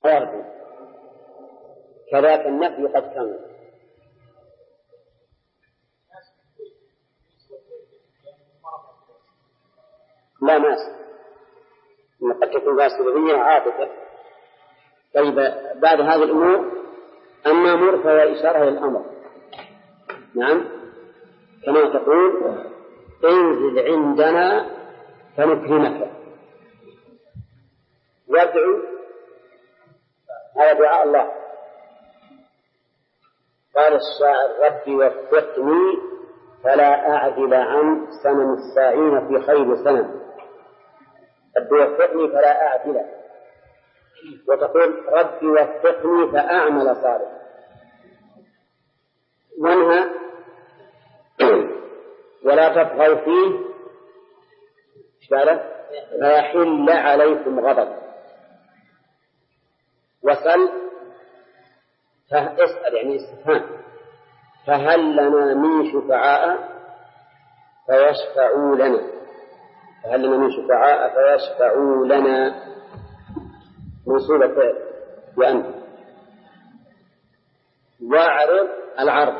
يرجو، كذلك النفي قد كمل. لا ماس، قد تكون باس سببية عاطفة. طيب بعد هذه الأمور أما أمور فهي إشارة للأمر. نعم، كما تقول انزل عندنا فنكرمك، يدعو، هذا دعاء الله. قال الشاعر ربي وفقني فلا أعدل عن سنن الساعين في خير سنن. ربي وفقني فلا أعدل، وتقول ربي وفقني فأعمل صالح. وانهى ولا تطغوا فيه فيحل عليكم غضب. وسل اسأل يعني استفهام، فهل لنا من شفعاء فيشفعوا لنا، فهل لنا من شفعاء فيشفعوا لنا منصوبة وأنت. واعرض العرض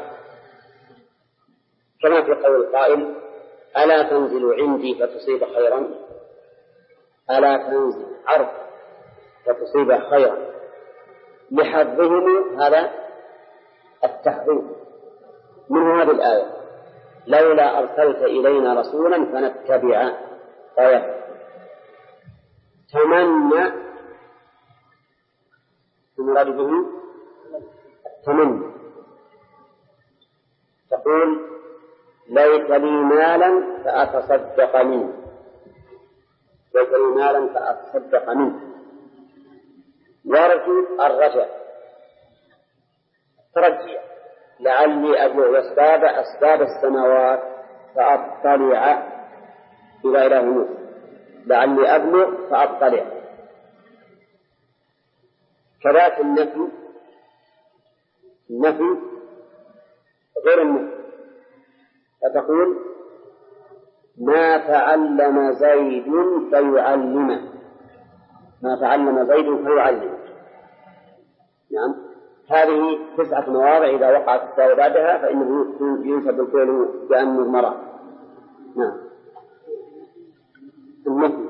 كما في قول القائل ألا تنزل عندي فتصيب خيرا، ألا تنزل عرض فتصيب خيرا، لحظهم هذا التحظيم. من هذه الآية لولا أرسلت إلينا رسولا فنتبع آيات. تمنى المراد به التمني، تقول ليس لي مالا فأتصدق منه، ليس لي مالا فأتصدق منه. يرجو الرجاء، ترجي لعلي أبلغ أسباب السماوات فأطلع إلى إله موسى، لعلي أبلغ فأطلع. كذلك النفي غير النفي، فتقول ما تعلم زيد فيعلمه، ما تعلم زيد فيعلمه. نعم، هذه 9 مواضع إذا وقعت التاء بعدها فإنه ينسب الفعل بأن المرأة. نعم، النفي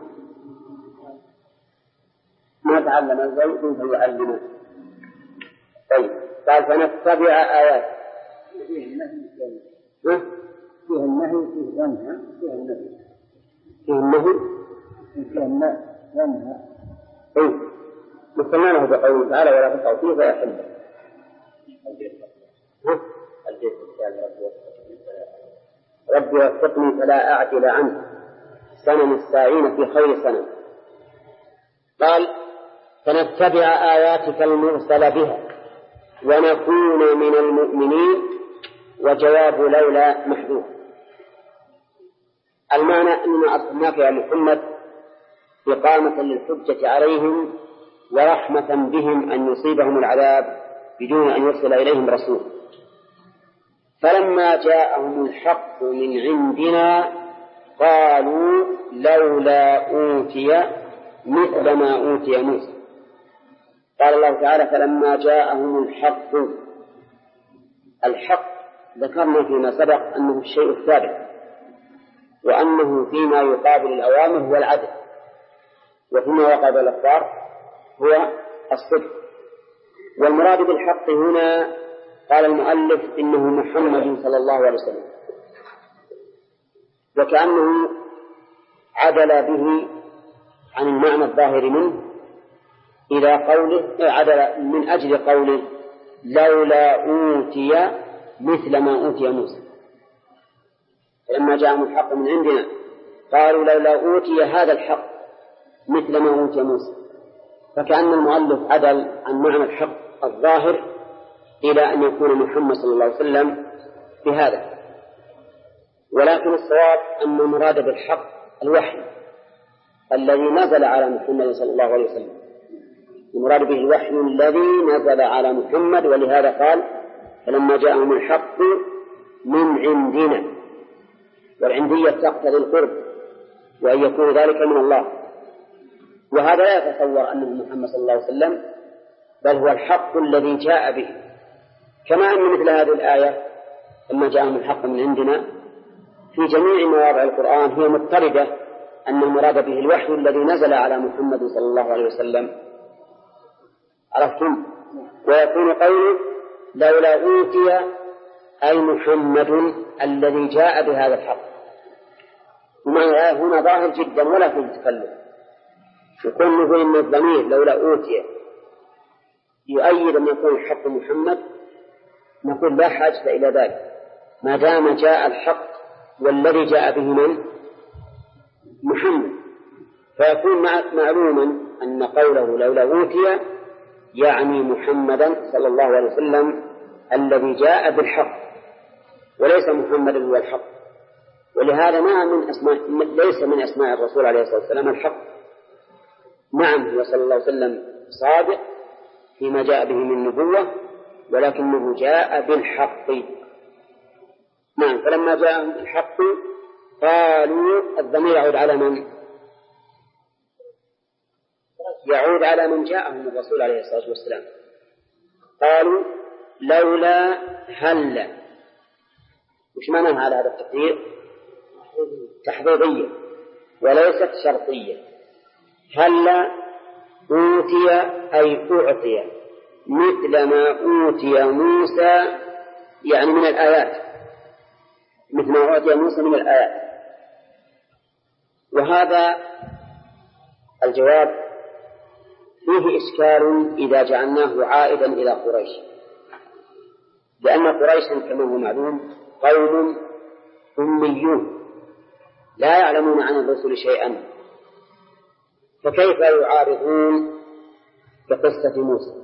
ما تعلم زيد فيعلمه. طيب قال فنتبع آيات. فيه النهي فيه ينهى، فيه النهي ينهى. أي مثلناه بقوله تعالى ولا تقعوا فيه فيحل. ربي وفقني فلا أعدل عنه سنن الساعين في خير سنن. قال فنتبع آياتك المرسل بها ونكون من المؤمنين، وجواب لولا محذوف. المعنى أننا أرسلناك يا محمد إقامة للحجة عليهم ورحمة بهم أن يصيبهم العذاب بدون أن يرسل إليهم رسول. فلما جاءهم الحق من عندنا قالوا لولا أوتي مثل ما أوتي موسى. قال الله تعالى فلما جاءهم الحق ذكرنا فيما سبق أنه الشيء الثابت، وأنه فيما يقابل الأوامر هو العدل، وفيما يقابل الأخبار هو الصدق. والمراد بالحق هنا قال المؤلف إنه محمد صلى الله عليه وسلم، وكأنه عدل به عن المعنى الظاهر منه إلى قوله عدل من أجل قوله لولا أوتي مثل ما أوتي موسى. فلما جاءهم الحق من عندنا قالوا لولا أوتي هذا الحق مثل ما أوتي موسى، فكأن المؤلف عدل عن معنى الحق الظاهر إلى أن يكون محمد صلى الله عليه وسلم بهذا. ولكن الصواب أن المراد بالحق الوحي الذي نزل على محمد صلى الله عليه وسلم، المراد به الوحي الذي نزل على محمد. ولهذا قال فلما جاءهم الحق من عندنا، والعندية تقتضي القرب وأن يكون ذلك من الله. وهذا لا يتصور أنه محمد صلى الله عليه وسلم بل هو الحق الذي جاء به، كما أن مثل هذه الآية لما جاءهم الحق من عندنا في جميع مواضع القرآن هي مضطردة أن المراد به الوحي الذي نزل على محمد صلى الله عليه وسلم. عرفتم؟ ويكون قوله لولا أوتي أي محمد الذي جاء بهذا الحق، ومعنى هنا ظاهر جدا ولا فيه تكلف. يكون نقول إن الضمير لولا أوتي يؤيد أن يكون الحق محمد، نقول لا حاجة إلى ذلك ما دام جاء الحق والذي جاء به من محمد، فيكون معلوما أن قوله لولا أوتي يعني محمدا صلى الله عليه وسلم الذي جاء بالحق وليس محمد هو الحق. ولهذا ليس من أسماء الرسول عليه الصلاة والسلام الحق. نعم هو صلى الله عليه وسلم صادق فيما جاء به من نبوة، ولكنه جاء بالحق. نعم، فلما جاء الحق قالوا، الضمير يعود على من؟ يعود على من جاءهم الرسول عليه الصلاة والسلام. قالوا لولا هلا. وش معنى هذا التقدير؟ تحضيضية وليست شرطية. هلا أوتي أي أعطي مثل ما أوتي موسى، يعني من الآيات، مثل ما أوتي موسى من الآيات. وهذا الجواب فيه إشكال إذا جعلناه عائدا إلى قريش، لأن قريشا كما هو معلوم قوم أميون لا يعلمون عن الرسل شيئا، فكيف يعارضون بقصة موسى؟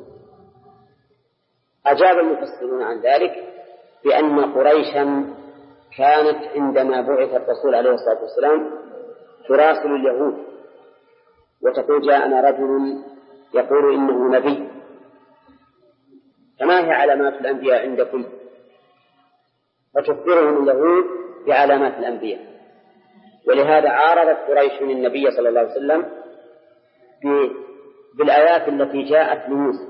أجاب المفسرون عن ذلك بأن قريشا كانت عندما بعث الرسول عليه الصلاة والسلام تراسل اليهود وتقول جاءنا رجل يقول إنه نبي، فما هي علامات الأنبياء عندكم؟ فتخبرهم اليهود بعلامات الأنبياء. ولهذا عارضت قريش النبي صلى الله عليه وسلم بالآيات التي جاءت لموسى.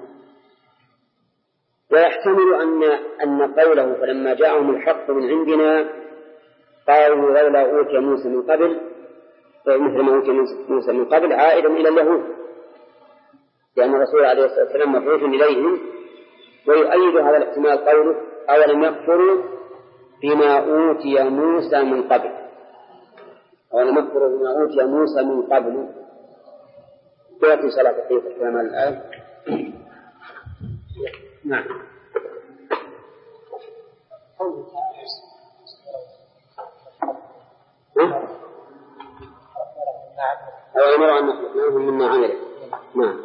ويحتمل أن قوله فلما جاءهم الحق من عندنا قالوا لولا أوتي موسى من قبل، مثل ما أوتي موسى من قبل، عائدا إلى اليهود، لأن الرسول عليه الصلاة والسلام مبعوث إليهم. ويؤيد هذا الاحتمال قوله أولم يكفروا بما أوتي موسى من قبل، أولم يكفروا بما أوتي موسى من قبل. تأتي صلاة كيف كما الآن. نعم. أو أمر أن نخلقناهم مما عمله. نعم.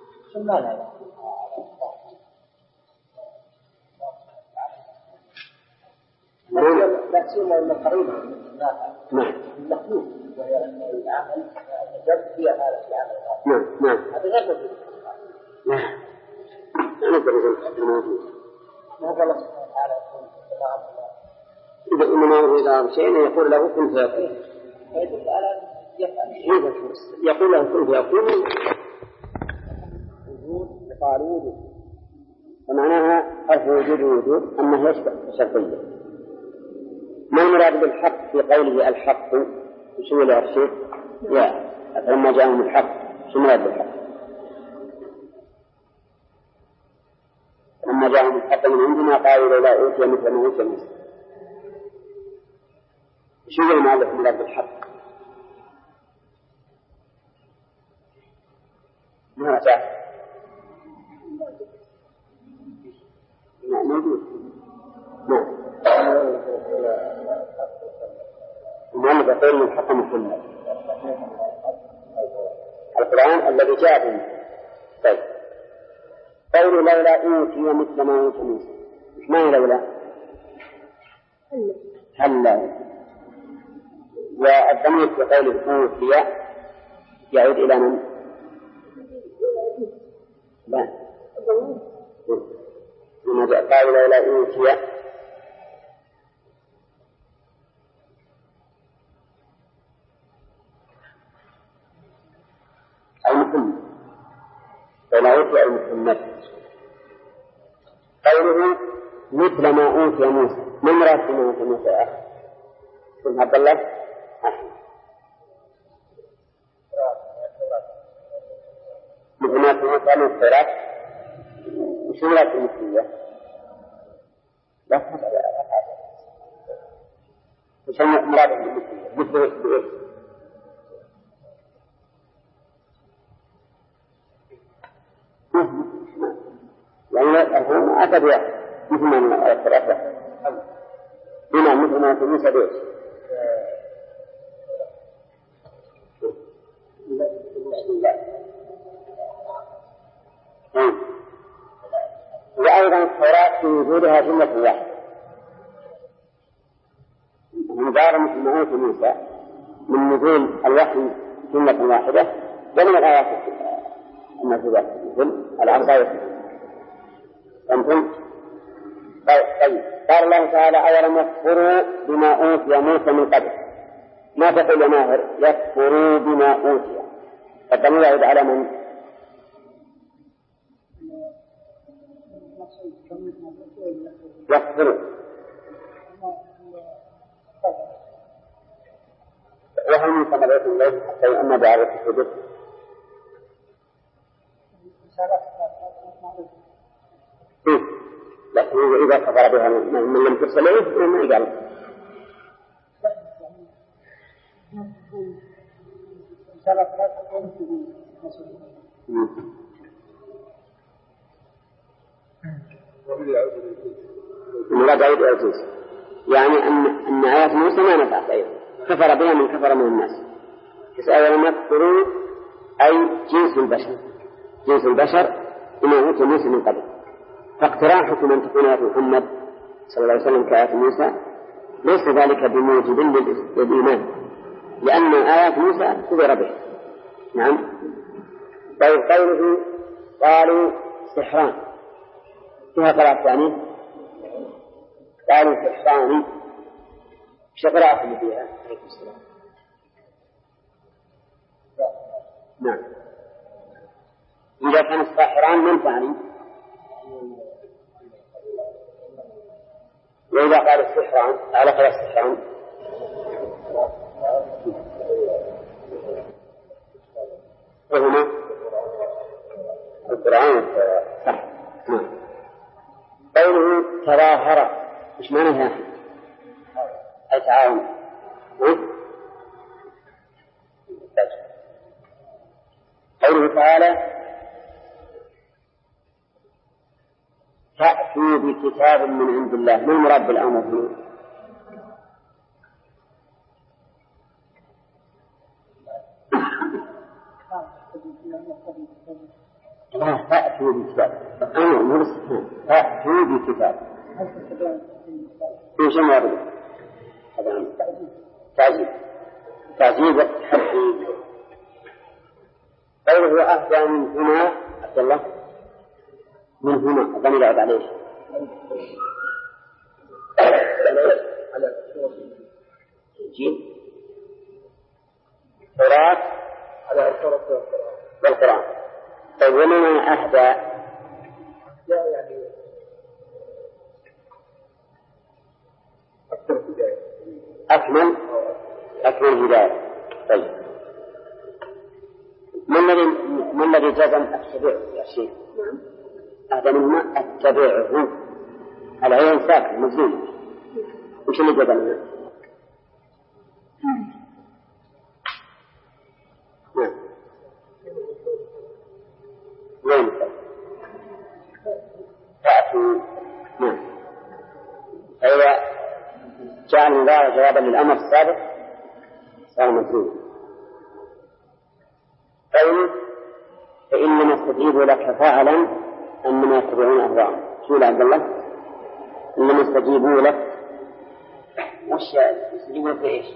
لا سيما أن قريبا نعم. المخلوق وهي العمل الجد فيها هذا العمل. نعم نعم. هذا غير موجود. نعم. لا نقدر نقول موجود. ما قال الله سبحانه وتعالى إذا إنما أريد شيء يقول له كن فيكون. فيدل على يقول له كن فيكون. وجود قال وجود. ومعناها حرف وجود أنه يشبه شرطية. ما المراد بالحق في قوله الحق؟ شو له الشيء؟ يا فلما جاءهم الحق شو المراد بالحق؟ لما جاءهم الحق من عندنا قالوا لولا أوتي مثل ما أوتي موسى. شو المراد بالحق؟ ما جاء موجود. نعم. المؤلف يقول من حق محمد القرآن الذي جاء به. طيب قول لولا أوتي مثل ما أوتي موسى، إيش معنى لولا؟ هلا. والضمير في قوله أوتي يعود إلى من؟ لا. لما جاء قال لولا أوتي أي محمد، لولا أوتي أي محمد. مثل ما أوتي موسى. ما المراد بما أوتي موسى يا أخي؟ قل عبد الله. مثل ما أوتي موسى من التوراة. وش المراد بالمثلية؟ لا تفعل. وش المراد بالمثلية؟ مثل بإيه؟ يعني الحين أتى بواحد مثل ما الثلاثة هنا مثل ما تقول سبيل وأيضا التوراة في وجودها جملة واحدة مدار مثل ما أوتي موسى من نزول الوحي جملة واحدة ومن الآيات النازلات مثل العصاية. فهمتم؟ طيب قال الله تعالى أولم يكفروا بما أوتي موسى من قبل. ما تقول يا ماهر؟ يكفروا بما أوتي. الضمير يعود على من؟ يكفروا وهل من ثمرات الليل حتى يؤمن بعرف الحدود؟ لكن إذا كفر بها من لم ترسل إليه ما يقال. المراد عيد العزيز يعني أن آيات موسى ما نفعت أيضا كفر بها من كفر من الناس. أولم يكفروا أي جنس البشر بما أوتي موسى من قبل. فاقتراحكم أن تكون آيات محمد صلى الله عليه وسلم كآيات موسى ليس ذلك بموجب للإيمان لأن آيات موسى كفر بها. نعم. طيب قوله قالوا سحران فيها قراءة ثانية قالوا سحران ايش قراءة فيها؟ عليكم السلام. نعم. إذا كان الساحران من ثاني وإذا قال السحران على قراءة السحران وهما القرآن صح. نعم. قوله تظاهر ايش معنى هذا؟ أي تعاون. قوله تعالى تأتوا بكتاب من عند الله. ما المراد بالأمر هنا؟ لا تأتوا بكتاب أمر مو باستثناء. تأتوا بكتاب إيش المراد؟ هذا تعجيب والتحدي. قوله أهدى من هنا عبد الله من هنا الضمير يعود عليه على التوراة على التوراة والقرآن. طيب ومن أهدى يعني أكمل هداية. طيب ما الذي جزم أتبعه يا شيخ؟ هذا مما أتبعه على عين ساكن مزيد. وش اللي جزمنا؟ وين تأتوا؟ فإذا جاء المضارع جوابا للأمر السابق صار مزيد. قوله فإنما استجيبوا لك فعلا أنما يتبعون أهواءهم. شو عبد الله؟ إنما استجيبوا لك وش يستجيبوا لك إيش؟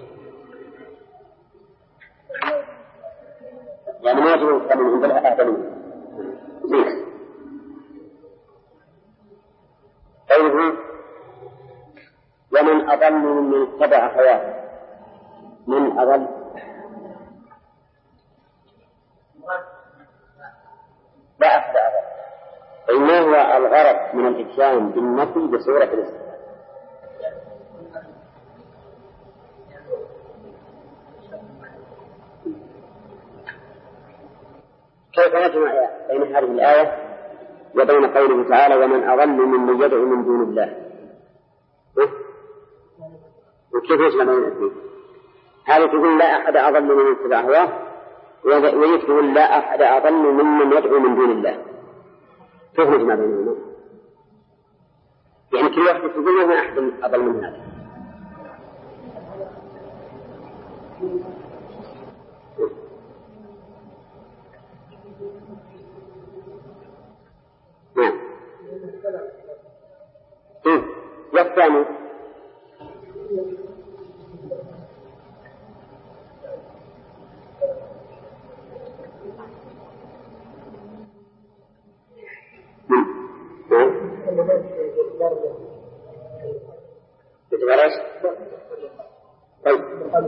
يعني ما يجب أن من عندها أهدنون زيك. قوله ومن أضل ممن اتبع هواه. من أضل؟ لا أحد أضل. فإنه هو الغرض من الإتيان بالنفي بصورة الاستثناء. كيف نجمع بين هذه الآية وبين قوله تعالى ومن أضل ممن يدعو من دون الله؟ وكيف نجمع بين الاثنين؟ هذا تقول لا أحد أضل ممن اتبع هواه، ويقول لا أحد أضل ممن يدعو من دون الله. كيف نجمع بينهما؟ يعني كل واحد تقول ما أحد أضل من هذا. نعم. والثاني بتبرش. طيب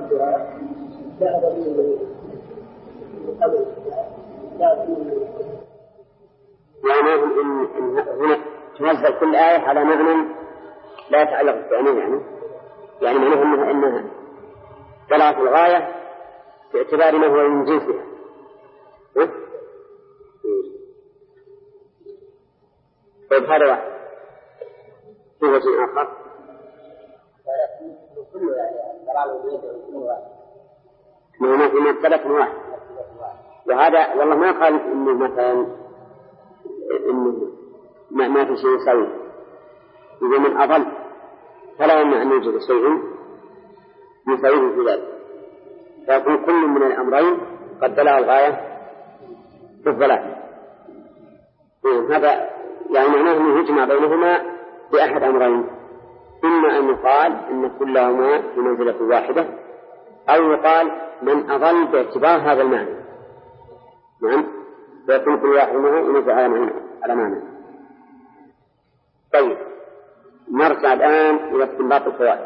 يعني إن هنا تنزل كل آية على معنى لا يتعلق بالثاني، يعني معناه إنها طلعت الغاية باعتبار ما هو من جنسها. طيب هذا واحد. في وجه آخر ما في مبتدأ واحد، وهذا والله ما قال إنه مثلا إنه ما في شيء يسوي. إذا من أضل فلا يمنع أن يوجد شيء يسويه في ذلك، فيكون كل من الأمرين قد بلغ الغاية في الضلال. هذا يعني معناه أنه يجمع بينهما بأحد أمرين، إما أن يقال إن كلهما في منزلة واحدة، أو يقال من أضل باعتبار هذا المعنى. نعم، فيكون كل واحد منه ينزل على معنى. طيب نرجع الآن إلى استنباط الفوائد.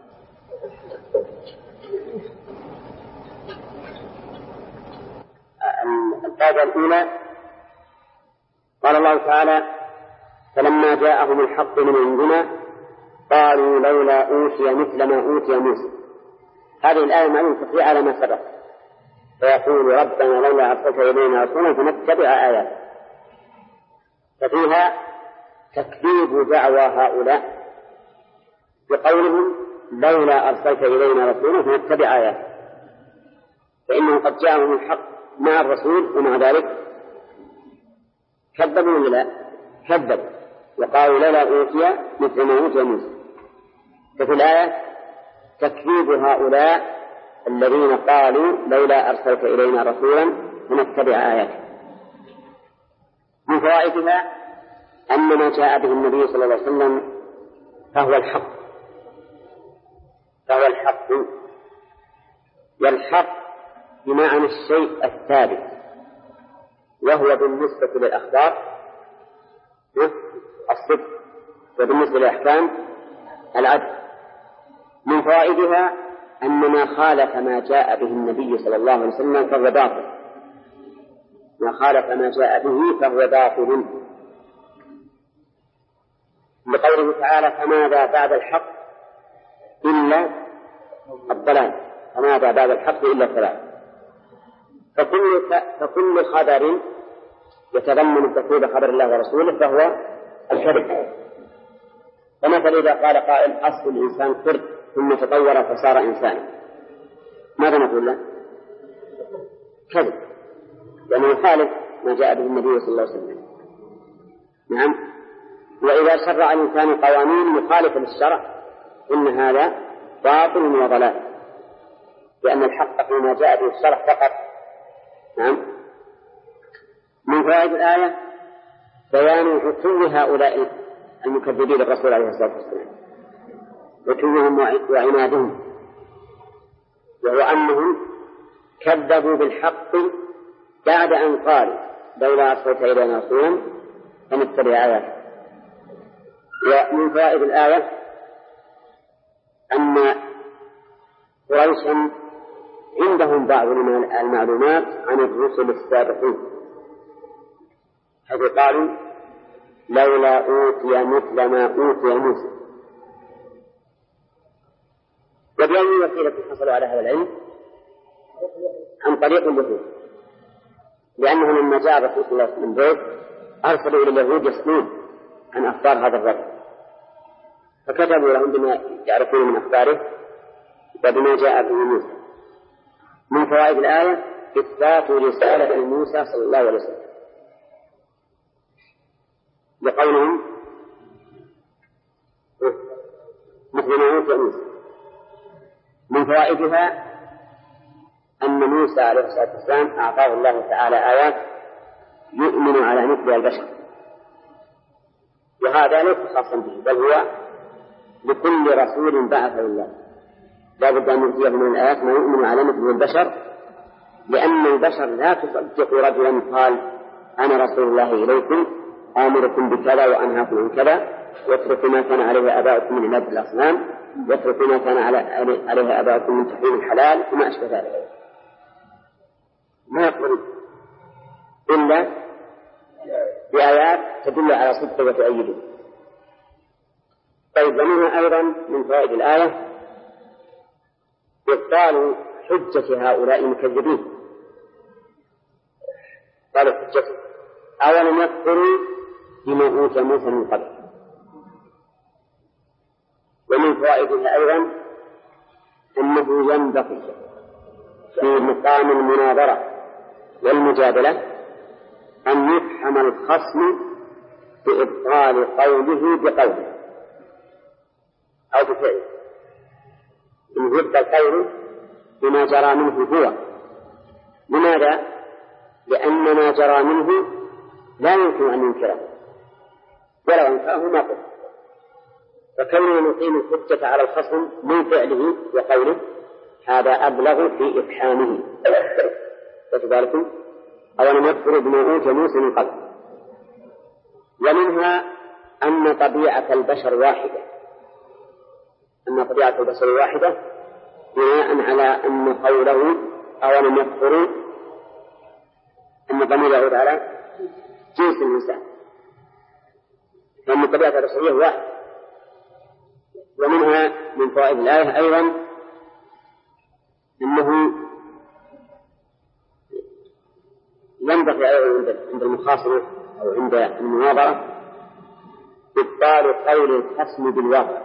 الفائدة الأولى قال الله تعالى فلما جاءهم الحق من عندنا قالوا لولا أوتي مثل ما أوتي موسى. هذه الآية معلومة تفريع على ما سبق، فيقول ربنا لولا أرسلت إلينا رسولا فنتبع آياته، ففيها تكذيب دعوى هؤلاء بقولهم لولا أرسلت إلينا رسولا فنتبع آياته، فإنه قد جاءهم الحق مع الرسول ومع ذلك كذبوا ولا لا؟ كذبوا وقالوا لولا أوتي مثل ما أوتي موسى. ففي الآية تكذيب هؤلاء الذين قالوا لولا أرسلت إلينا رسولا فنتبع آياته. من فوائدها أن ما جاء به النبي صلى الله عليه وسلم فهو الحق، والحق بمعنى الشيء الثابت، وهو بالنسبة للأخبار الصدق، وبالنسبة للأحكام العدل. من فوائدها أن ما خالف ما جاء به النبي صلى الله عليه وسلم فهو باطل، ما خالف ما جاء به فهو باطل، لقوله تعالى فماذا بعد الحق إلا الضلال، فماذا بعد الحق إلا الضلال. فكل خبر يتضمن تكذيب خبر الله ورسوله فهو الكذب. فمثل إذا قال قائل أصل الإنسان قرد ثم تطور فصار إنسانا، ماذا نقول له؟ كذب، لأنه يخالف ما جاء به النبي صلى الله عليه وسلم. نعم. وإذا شرع الإنسان قوانين مخالفة للشرع إن هذا باطل وضلال، لأن الحق فيما جاء به الشرع فقط. نعم. من فوائد الآية بيان عتو هؤلاء المكذبين الرسول عليه الصلاة والسلام، عتوهم وعنادهم، وهو أنهم كذبوا بالحق بعد أن قالوا لولا أرسلت إلينا رسولا فنتبع آياته. ومن فوائد الآية أن قريشا عندهم بعض المعلومات عن الرسل السابقين، حيث قالوا لولا أوتي مثل ما أوتي موسى. وبأي وسيلة حصلوا على هذا العلم؟ عن طريق اليهود، لأنه لما جاء الرسول صلى الله عليه وسلم بيت أرسلوا إلى اليهود يسألون عن أخبار هذا الرجل، فكتبوا لهم بما يعرفون من أخباره وبما جاء به موسى. من فوائد الآية إثبات رسالة موسى صلى الله عليه وسلم لقولهم مثل ما أوتي موسى. من فوائدها أن موسى عليه الصلاة والسلام أعطاه الله تعالى آيات يؤمن على مثل البشر، وهذا ليس خاصا به، بل هو لكل رسول بعثه الله لا بد أن يؤتيه من الآيات ما يؤمن على مثل البشر، لأن البشر لا تصدق رجلا قال أنا رسول الله إليكم آمركم بكذا وأنهاكم عن كذا، واتركوا ما كان عليه آباؤكم من عبادة الأصنام، واتركوا ما كان عليه آباؤكم من تحريم الحلال وما أشبه ذلك. ما يقبل إلا بآيات تدل على صدقه وتؤيده. طيب، ومنها أيضا من فوائد الآية إبطال حجة هؤلاء المكذبين. قالوا حجته أولم يكفروا بما أوتي موسى من قبل. ومن فوائدها أيضا أنه ينبغي في مقام المناظرة والمجادلة أن يفهم الخصم بإبطال قوله بقوله أو بفعله، إن يبطل قوله بما جرى منه هو. لماذا؟ لأن ما جرى منه لا يمكن أن ينكره، ولو أنكره ما قل، فكوننا نقيم الحجة على الخصم من فعله وقوله هذا أبلغ في إفحامه. وكذلك أولم يكفروا بما أوتي موسى من قبل. ومنها أن طبيعة البشر واحدة، بناء على أن قوله أولم يكفروا أن ضمير يعود على جنس الإنسان، فإن الطبيعة البشرية واحدة. ومنها من فوائد الآية أيضا أنه ينبغي عند المخاصمة أو عند المناظرة إبطال قول الخصم بالواقع،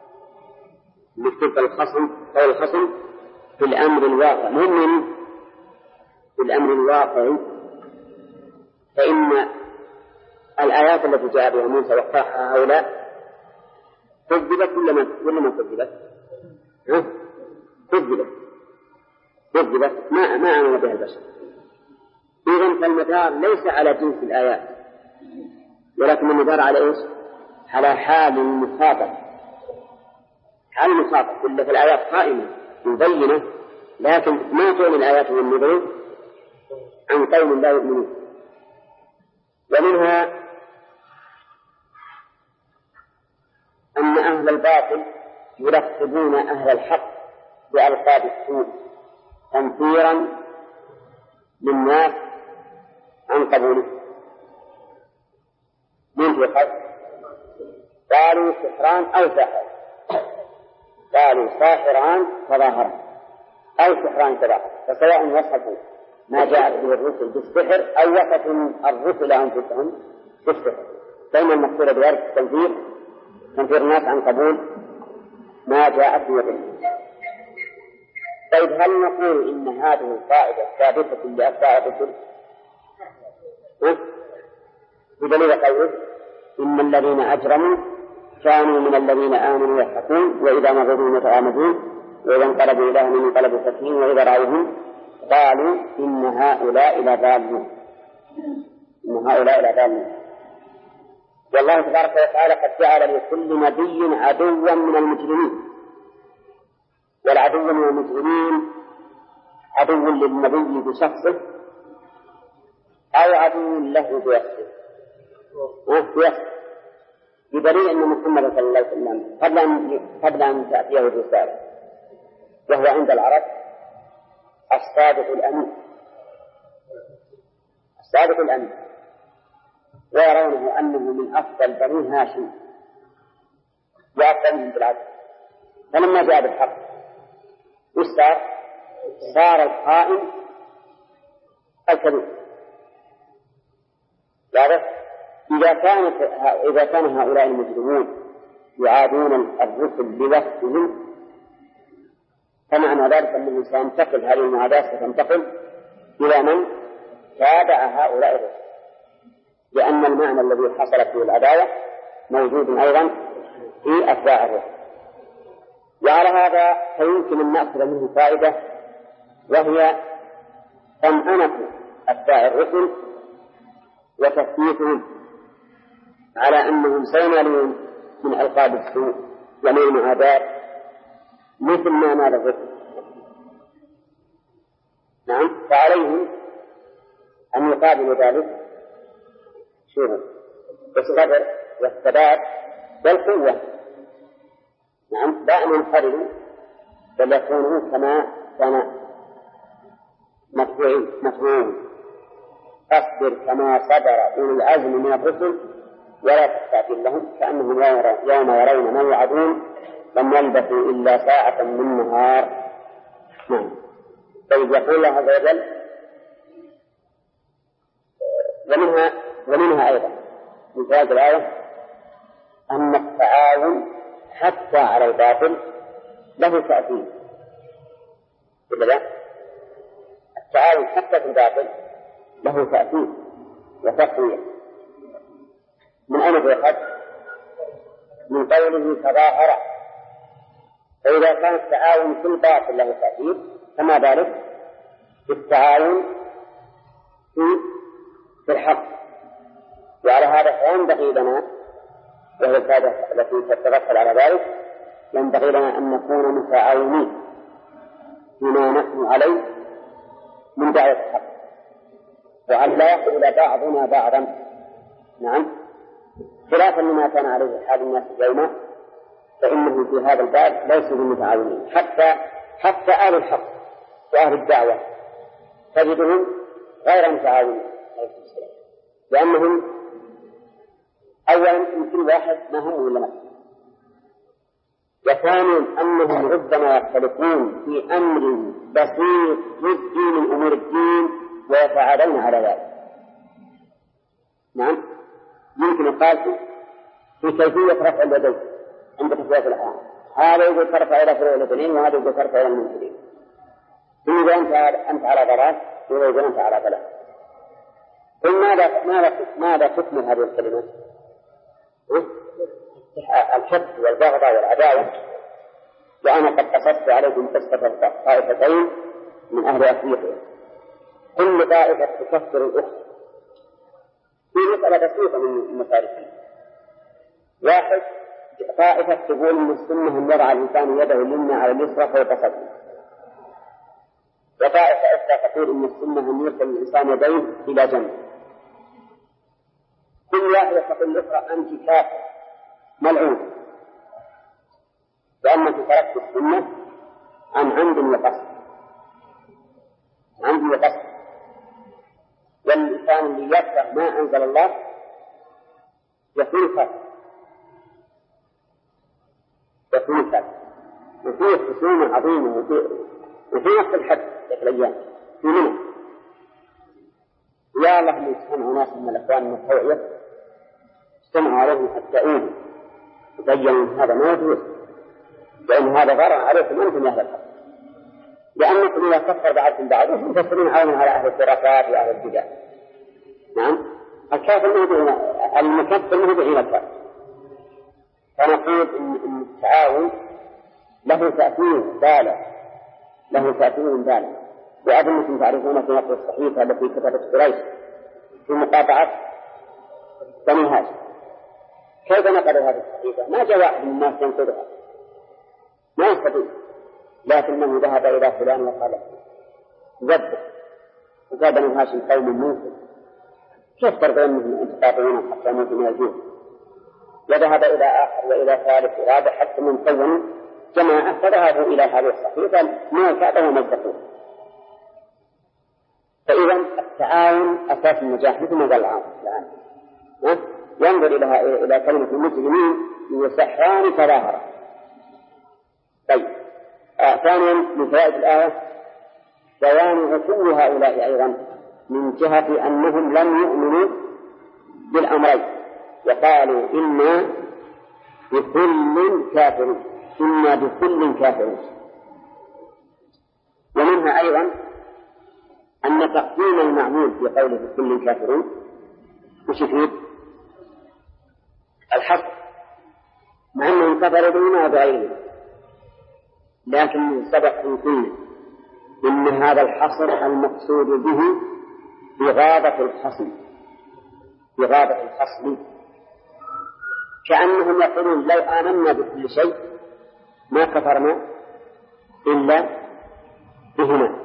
قول الخصم في الأمر الواقع، مهم في الأمر الواقع. فإن الآيات التي جاء بها موسى وقعها هؤلاء كذبت ولا ما كذبت ما آمن بها البشر. إذن فالمدار ليس على جنس الآيات، ولكن المدار على إيش؟ على حال المخاطب. حال المخاطب إلا في الآيات قائمة مبينة، لكن ما تعني الآيات والنذر عن قوم لا يؤمنون. ومنها أن أهل الباطل يلقبون أهل الحق بألقاب السوء تنفيرا للناس عن قبوله. من في الحق قالوا سحران أو ساحر، قالوا ساحران تظاهرا أو سحران تظاهرا، فسواء وصفوا ما جاءت به الرسل بالسحر أو وصفوا الرسل أنفسهم بالسحر، فإن المقصود بذلك تنفير الناس عن قبول ما جاءت به الرسل. طيب، هل نقول إن هذه القاعدة ثابتة لأتباع الرسل؟ بدليل قوله إن الذين أجرموا كانوا من الذين آمنوا يضحكون وإذا مروا بهم يتغامزون وإذا انقلبوا إلى أهلهم انقلبوا فكهين وإذا رأوهم قالوا إن هؤلاء لضالون. والله تبارك وتعالى قد جعل لكل نبي عدوا من المجرمين، والعدو من المجرمين عدو للنبي بشخصه أو عدو له بوصفه، بدليل أن محمد صلى الله عليه وسلم قبل أن تأتيه الرسالة وهو عند العرب الصادق الأمين، ويرونه أنه من أفضل بني هاشم وأفضلهم بالعدل. فلما جاء بالحق وش صار القائم الكبير. إذا كان هؤلاء المجرمون يعادون الرسل بوصفهم فمعنى ذلك أنه سينتقل هذه المعاداة ستنتقل إلى من تابع هؤلاء الرسل، لأن المعنى الذي حصل فيه العداوة موجود أيضا في أتباع الرسل. وعلى هذا فيمكن أن نأخذ منه فائدة، وهي طمأنة أتباع الرسل وتثبيتهم على أنهم سينالون من ألقاب السوء ومن المعاداة مثل ما نال الرسل. نعم، فعليهم أن يقابلوا ذلك بالصبر والثبات والقوة. نعم، لا أن ينفردوا بل يكونوا كما كان مدفوعين. فاصبر كما صبر أولو العزم من الرسل ولا تستعجل لهم كأنهم يوم يرون ما يوعدون لم يلبثوا إلا ساعة من نهار. نعم. طيب، يقول الله عز وجل ومنها أيضا من فوائد الآية أن التعاون حتى على الباطل له تأثير. التعاون حتى في الباطل له تأثير وتقوية. من أين تؤخذ؟ من قوله تظاهر. فإذا كان التعاون في الباطل له تأثير فما بالك بالتعاون في الحق. وعلى هذا فينبغي لنا، وهي الفائدة التي تترتب على ذلك، ينبغي لنا أن نكون متعاونين فيما نحن عليه من دعوة الحق، وأن لا يقول بعضنا بعضا. نعم، خلافا لما كان عليه حال الناس اليوم، فإنه في هذا الباب ليسوا متعاونين. حتى أهل الحق وأهل الدعوة تجدهم غير متعاونين، لأنهم أولا يمكن واحد ما هم ولا نفسه، وثانيا أنهم ربما يختلفون في أمر بسيط جزئي من أمور الدين ويتعادلون على ذلك. نعم، يمكن يقال في كيفية رفع اليدين عند تسوية الأحيان، هذا يقول ترفع إلى فروع اليدين وهذا يقول ترفع إلى المنكرين. إذا أنت على ضلال وإذا يقول أنت على ضلال. ثم ماذا تكمل هذه الكلمة؟ الحقد والبغضاء والعداوة. وأنا قد قصدت عليكم قصة طائفتين من أهل أفريقيا، كل طائفة تكفر الأخرى في مسألة بسيطة من المسائل. واحد طائفة تقول إن السنة أن يضع الإنسان يده اليمنى على اليسرى فوق صدره، وطائفة أخرى تقول إن السنة أن يرسل الإنسان يديه إلى جنبه. كل واحدة تقول الأخرى أنت كافر ملعون لأنك تركت السنة عن عمد وقصد. والإنسان اللي يكره ما أنزل الله يكون كافر. وفيه خصومة عظيمة وفي نفس الحد في الأيام في منه. يا الله من سمعوا ناس من الأخوان من التوعية استمعوا عليهم حتى أولوا وبينوا هذا ما يجوز، لأن هذا ضرر عليكم أنتم أهل الحق، لأنكم إذا كفر بعضكم بعضهم تفسرون عونا على أهل الخرافات وأهل البدع. نعم، الكافر المكفر منه بعين الكافر. فنقول إن التعاون له تأثير بالغ، وأظنكم تعرفون في نقل الصحيفة التي كتبت قريش في مقاطعة بني هاشم. كيف نقلوا هذه الصحيفة؟ ما جاء واحد من الناس ينقلها، ما يستطيع، لكنه ذهب إلى فلان وقال ذبح، وقال بني هاشم قوم موسى، كيف ترضون منهم أن تقاطعونهم حتى موسى من الجوع؟ وذهب إلى آخر وإلى ثالث ورابع حتى من كونوا جماعة فذهبوا إلى هذه الصحيفة ما كادوا مزقون. فإذا التعاون أساس النجاح مثل ما قال الآن. ينظر إلى كلمة المسلمين يسحران تظاهرا. طيب ثانيا من فوائد الآية بيان عتو هؤلاء أيضا من جهة أنهم لم يؤمنوا بالأمرين وقالوا إنا بكل كافرون، إنا بكل كافرون. ومنها أيضا أن تقديم المعمول في قوله بكل كافرون وش يفيد؟ الحق، مع أنهم كفروا بما وبغيره، لكن سبق أن قلنا إن هذا الحصر المقصود به إغاظة الخصم، إغاظة الخصم، كأنهم يقولون لو آمنا بكل شيء ما كفرنا إلا بهما،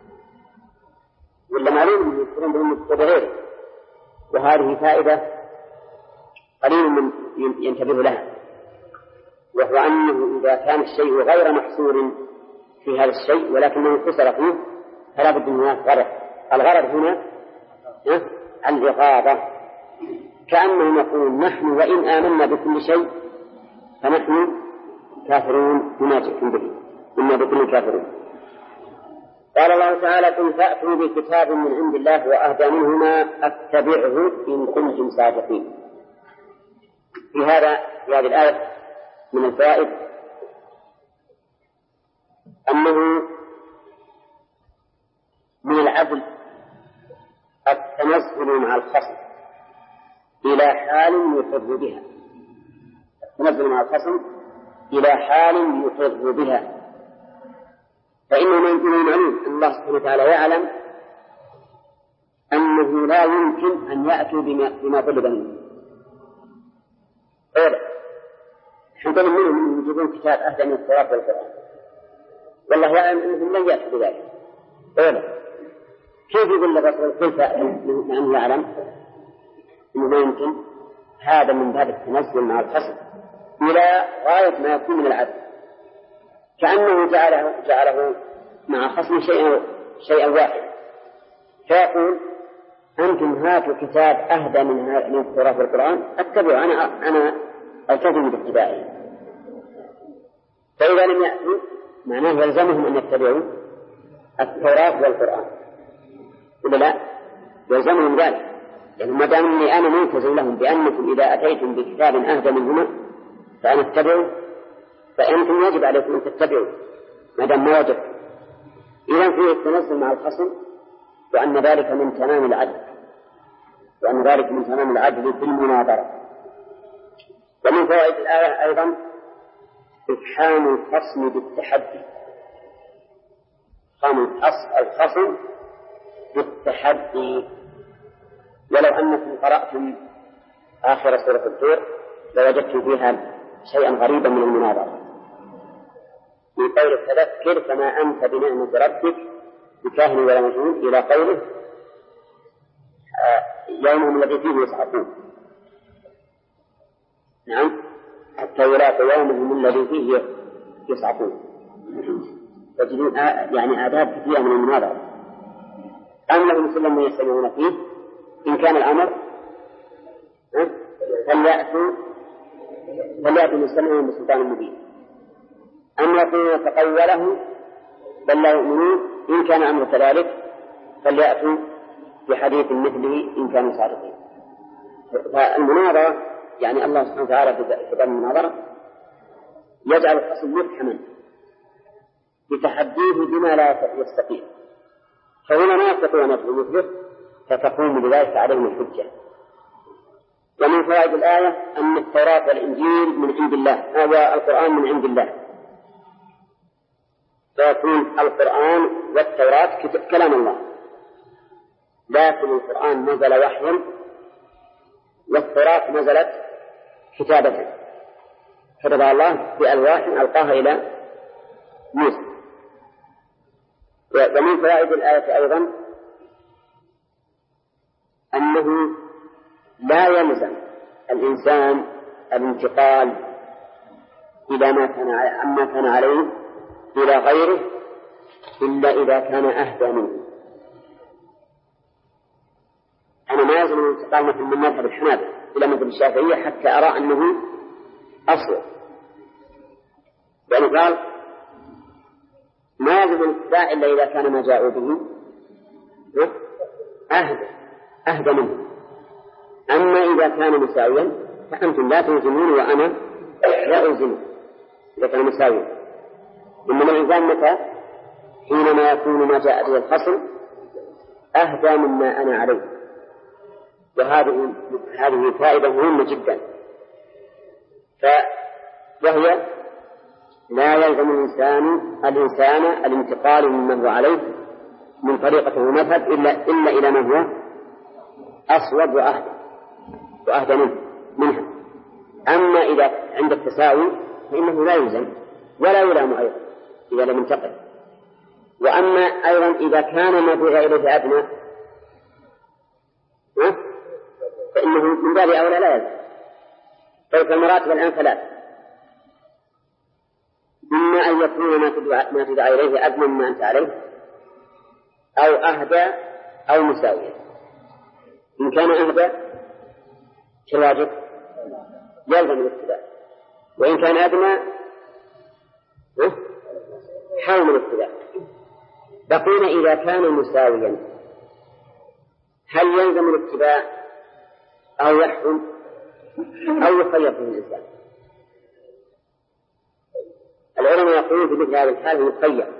ولا معلوم أنهم يكفرون بالمتبعين. وهذه فائدة قليل من ينتبه لها، وهو أنه إذا كان الشيء غير محصور في هذا الشيء ولكنه حصر فيه فلا بد من هناك غرض. الغرض هنا الإغاظة، كأنهم يقولون نحن وإن آمنا بكل شيء فنحن كافرون بما جئتم به، إنا بكل كافرون. قال الله تعالى قل فأتوا بكتاب من عند الله وأهدى منهما أتبعه إن كنتم صادقين. في هذه الآية من الفوائد أنه من العدل التنزل مع الخصم إلى حال يقر بها، التنزل مع الخصم إلى حال يقر بها، فإنه من المعلوم أن الله سبحانه وتعالى يعلم أنه لا يمكن أن يأتوا بما طلب منه. حتى منهم يجيبون كتاب أهدى من التوراة والقرآن، والله يعلم أنهم لن يأتوا بذلك. كيف يقول الرسول كيف أنه يعلم أنه لا يمكن؟ هذا من باب التنزل مع الخصم إلى غاية ما يكون من العدل، كأنه جعله مع خصم شيئا واحدا، فيقول أنتم هاتوا كتاب أهدى من التوراة والقرآن أتبعوا، أنا ألتزم باتباعه. فإذا لم يأتوا معناه يلزمهم أن يتبعوا التوراة والقرآن، ولا لا؟ يلزمهم ذلك، لأن ما دام أني أنا منتزم لهم بأنكم إذا أتيتم بكتاب أهدى منهما فأنا أتبعوا، فأنتم يجب عليكم أن تتبعوا ما دام ما وجب. إذن فيه التنزل مع الخصم، وأن ذلك من تمام العدل، في المناظرة. ومن فوائد الآية أيضا إفحام الخصم بالتحدي، الخصم بالتحدي. ولو أنكم قرأتم آخر سورة الطور لوجدتم فيها شيئا غريبا من المناظرة، من قول تذكر فما أنت بنعمة ربك بكاهن ولا مجنون إلى قوله يومهم الذي فيه يصعقون. نعم، حتى يلاقوا يومهم الذي فيه يصعقون. تجدون يعني آداب كثيرة من المناظرة. أم لهم سلم يستمعون فيه إن كان الأمر فليأتوا يستمعون بسلطان مبين، أم يقولون تقوله بل لا يؤمنون إن كان الأمر كذلك فليأتوا بحديث مثله إن كانوا صادقين. فالمناظرة يعني الله سبحانه وتعالى في باب المناظرة يجعل الخصم مفحما بتحديه بما لا يستطيع، فهنا ما يستطيع أن يدعو مثله فتقوم بذلك عليهم الحجة. ومن فوائد الآية أن التوراة والإنجيل من عند الله، هذا القرآن من عند الله، فيكون القرآن والتوراة كلام الله، لكن القرآن نزل وحيا والتوراة نزلت كتابة كتبها الله بألواح ألقاها إلى موسى. ومن فوائد الآية أيضا أنه لا يلزم الإنسان الانتقال إلى عما كان عليه إلى غيره إلا إذا كان أهدى منه. أنا ما يلزم الانتقال مثل من مذهب الحنابلة إلى مذهب الشافعية حتى أرى أنه أصل، لأنه قال ما يلزم الاتباع إلا إذا كان ما جاءوا به أهدى منه. أما إذا كان مساويا فأنتم لا تلزمون وأنا لا ألزمه إذا كان مساويا. إنما الإلزام متى؟ حينما يكون ما جاء به الخصم أهدى مما أنا عليه. وهذه فائدة مهمة جدا. وهي لا يلزم الإنسان الانتقال مما هو عليه من طريقة ومذهب إلا إلى من هو أصوب وأهدى منها. أما إذا عند التساوي فإنه لا يلزم ولا يلام أيضا إذا لم ينتقل. وأما أيضا إذا كان ما بغى إليه أدنى فإنه من باب أولى لا يلزم. فالمراتب الآن ثلاث: إما أن يكون ما تدعى إليه أدنى مما أنت عليه، أو أهدى، أو مساوية. إن كان أهدى كالواجب يلزم الاتباع، وإن كان أدنى حرم الاتباع. بقينا إذا كان مساويا هل يلزم الاتباع أو يحكم أو يخير في الإنسان؟ العلماء يقولون في مثل هذه الحال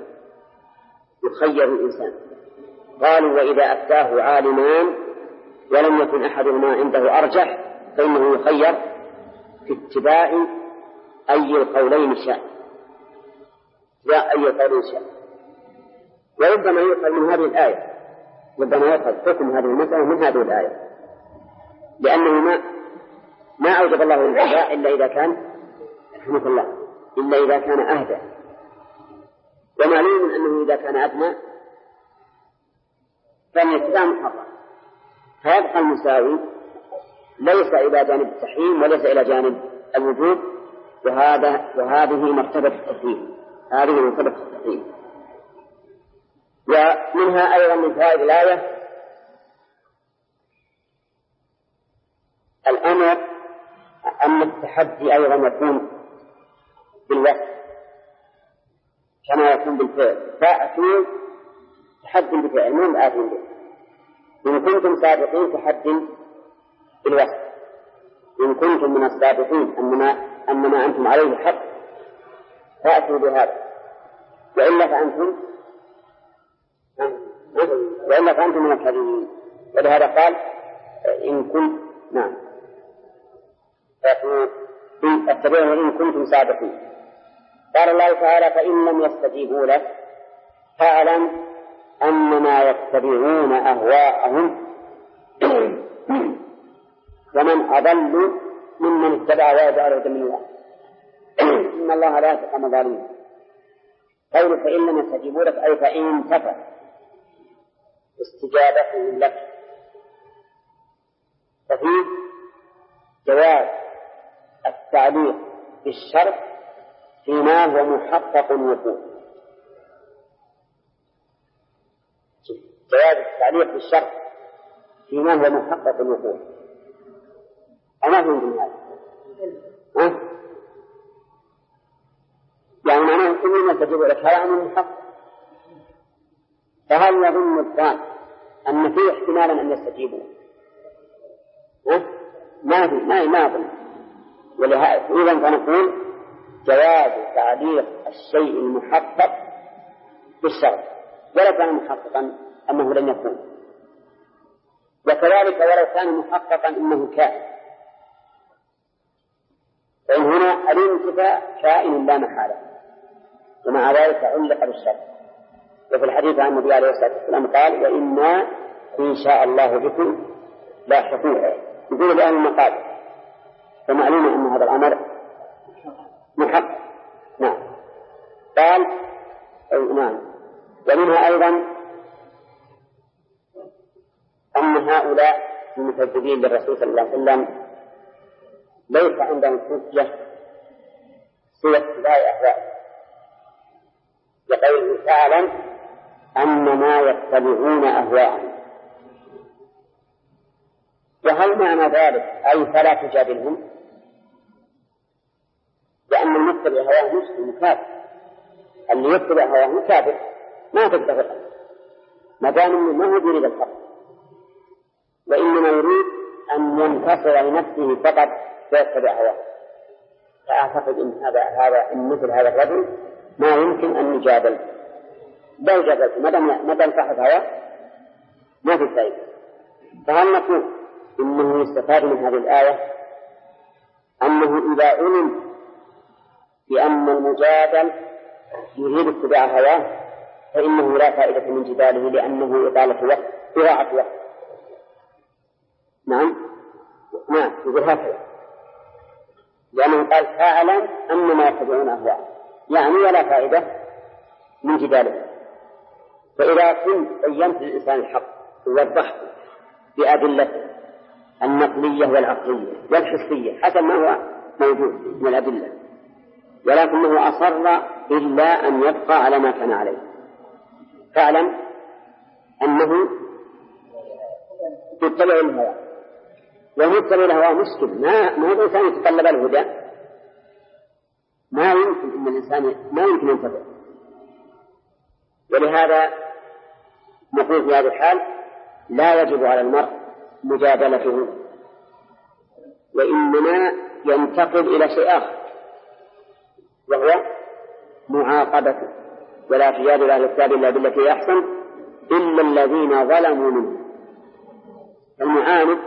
يخير الإنسان. قالوا وإذا أفتاه عالمان ولم يكن أحدهما عنده أرجح فإنه يخير في اتباع أي القولين شاء. وربما يؤخذ من هذه الآية، ربما يؤخذ حكم هذه المسألة من هذه الآية، لأنه ما أوجب الله الاتباع إلا إذا كان رحمة الله إلا إذا كان أهدى. ومعلوم أنه إذا كان أدنى فإن الاتباع محرم، فيبقى المساوي ليس إلى جانب التحريم وليس إلى جانب الوجوب، وهذه مرتبة التحريم. ومنها أيضا من فوائد الآية الأمر أن التحدي أيضا يكون بالوصف كما يكون بالفعل. فأتوا تحدي بفعل من آتين به. إن كنتم صادقين تحدي بالوصف، إن كنتم من الصادقين أن ما أنتم عليه حق فأتوا بهذا، وإلا فأنتم من الكاذبين. ولهذا قال إن كنتم فاتبعوا إن كنتم صادقين. قال الله تعالى فإن لم يستجيبوا لك فاعلم أنما يتبعون أهواءهم ومن أضل ممن اتبع ويدعى له من الله إن الله لا يهدي الظالمين. قول فإن لم يستجيبوا لك أي فإن انتفى استجابتهم لك، ففيه جواز التعليق بالشرط فيما هو محقق الوقوع. جواز التعليق بالشرط فيما هو محقق الوقوع. أما في هذا يعني معناه إنما تجب لك هذا أمر محقق. فهل يظن الظان أن فيه احتمالا أن يستجيبوا؟ ما أظن. ولهذا فنقول جواز تعليق الشيء المحقق بالشرط ولو كان محققا أنه لن يكون، وكذلك ولو كان محققا أنه كائن، فإن هنا الانتفاء كائن لا محالة، ومع ذلك علق بالشرط. وفي الحديث عن النبي عليه الصلاة والسلام قال وإنا إن شاء الله بكم لاحقون. يقول الآن المقال فمعلوم أن هذا الأمر محقق. قال ومنها أيضا أن هؤلاء المكذبين للرسول صلى الله عليه وسلم ليس عندهم حجة سوى اتباع أهوائهم، لقوله تعالى أنما يتبعون أهواءهم. وهل معنى ذلك أي فلا تجادلهم؟ لأن المتبع هواه مسلم كافر، اللي يتبع هواه كافر ما تقدر ما دام ما هو يريد الحق، وإنما يريد أن ينتصر لنفسه فقط ويتبع هواه. فأعتقد إن إن مثل هذا الرجل ما يمكن أن يجادل، لو جادلت ما دام صاحب هواه ما في فائدة. فهل نقول إنه يستفاد من هذه الآية أنه إذا علم بأن المجادل يريد اتباع هواه فإنه لا فائدة من جداله لأنه إطالة وقت إضاعة وقت. نعم يقول هكذا، لأنه قال فاعلم أن ما يتبعون أهواء، يعني ولا فائدة من جداله. فإذا كنت بينت للإنسان الحق ووضحته بأدلته النقلية والعقلية والحسية حسب ما هو موجود من الأدلة، ولكنه أصر إلا أن يبقى على ما كان عليه، فاعلم أنه يتبع الهوى، ومتبع الهوى مسلم، ما هو الإنسان يتطلب الهدى، ما يمكن أن الإنسان ما يمكن ينتبع. ولهذا نقول في هذه الحال لا يجب على المرء مجادلته، وإنما ينتقل إلى شيء آخر وهو معاقبته. ولا تجادل أهل الكتاب إلا بالتي هي أحسن إلا الذين ظلموا منهم. المعاند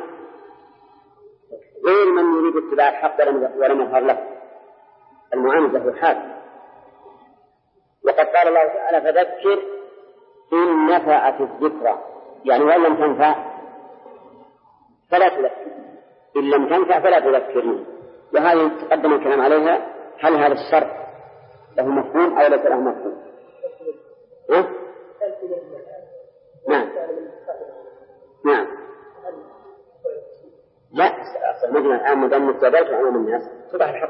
غير من يريد اتباع الحق ولم يظهر له، المعاند له حال. وقد قال الله تعالى فذكر إن نفعت الذكرى، يعني وإن لم تنفع فلا تذكر، إن لم تنفع فلا تذكرني. وهذه تقدم الكلام عليها، هل هذا الشرط له مفهوم أو ليس له مفهوم؟ نعم لا مجمع الآن مدام متابعته عموم الناس صبح الحق،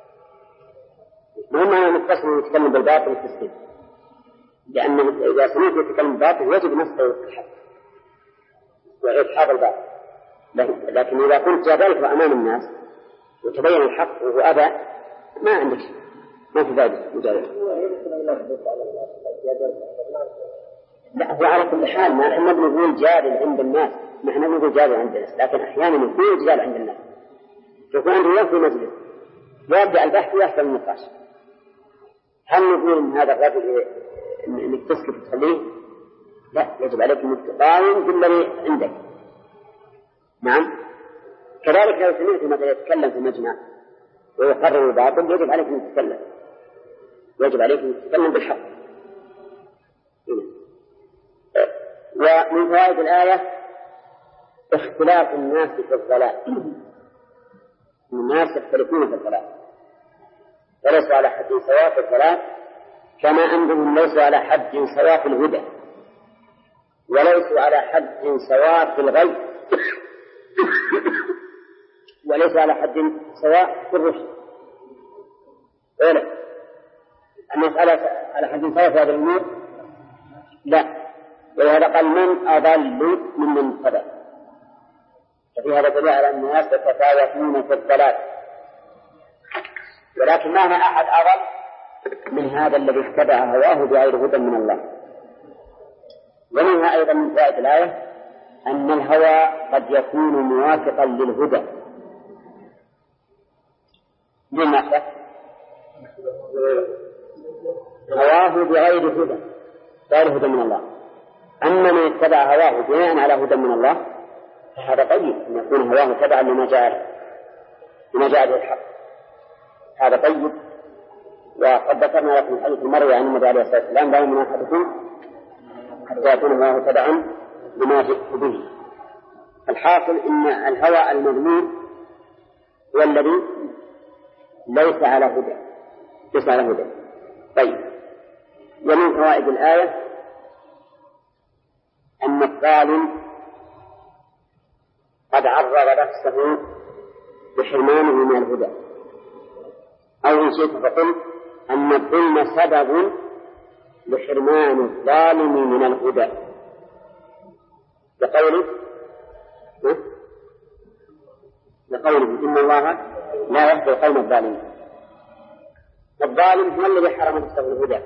مهم أن نتصل يتكلم بالباطل والتسليم، لأن إذا سمعت يتكلم بالباطل يجب نصره الحق وإصحاب الباطل. لكن إذا كنت جادلته أمام الناس وتبين الحق وهو أبى ما عندك شيء، ما في فائدة مجادلة. لا هو على كل حال ما احنا بنقول جادل عند الناس، ما احنا بنقول جادل عند الناس، لكن أحيانا يكون جدال عند الناس، يكون عنده في مجلس ويبدأ البحث ويحصل النقاش. هل نقول إن هذا الرجل إنك تسكت وتخليه؟ لا، يجب عليك أن تقاوم بالذي عندك. نعم كذلك لو سمعت مثلا يتكلم في مجمع ويقرر الباطل يجب عليك أن تتكلم، يجب عليك أن تتكلم بالحق. ومن فوائد الآية اختلاف الناس في الضلال، الناس يختلفون في الضلال وليسوا على حد سواء في الضلال، كما أنهم ليسوا على حد سواء في الهدى، وليسوا على حد سواء في الغي، وليسوا على حد سواء في الرشد. المسألة على حد سواء في هذا الأمور لا، ولهذا قال من أضل ممن اتبع. ففي هذا دليل على أن الناس يتفاوتون في الضلال، ولكن ما هنا أحد أضل من هذا الذي اتبع هواه بغير هدى من الله. ومنها أيضا من فوائد الآية أن الهوى قد يكون موافقا للهدى. لماذا؟ هواه بغير هدى، غير هدى من الله. أما من اتبع هواه بناء على هدى من الله فهذا طيب، أن يكون هواه تبعا لما جاء به الحق، هذا طيب. وقد ذكرنا لكم حديث المروي عن النبي عليه الصلاة والسلام لا يؤمن أحدكم حتى يكون هواه تبعا لما جئت به. الحاصل إن الهوى المذموم هو الذي ليس على هدى. طيب، ومن فوائد الآية أن الظالم قد عرض نفسه بحرمانه من الهدى، أو إن شئت فقل أن الظلم سبب لحرمان الظالم من الهدى، بقوله لقوله إن الله لا يهدي القوم الظالمين. الظالم هو الذي حرم نفسه الهدى،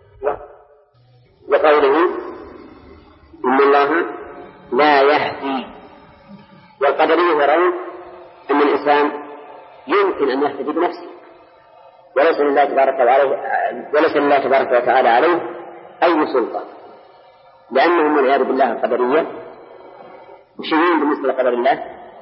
وقوله إن الله لا يهدي. والقدرية يرون أن الإنسان يمكن أن يهتدي بنفسه وليس لله تبارك وتعالى عليه أي سلطة، لأنهم والعياذ بالله القدرية مشيرين بالنسبة لقدر الله.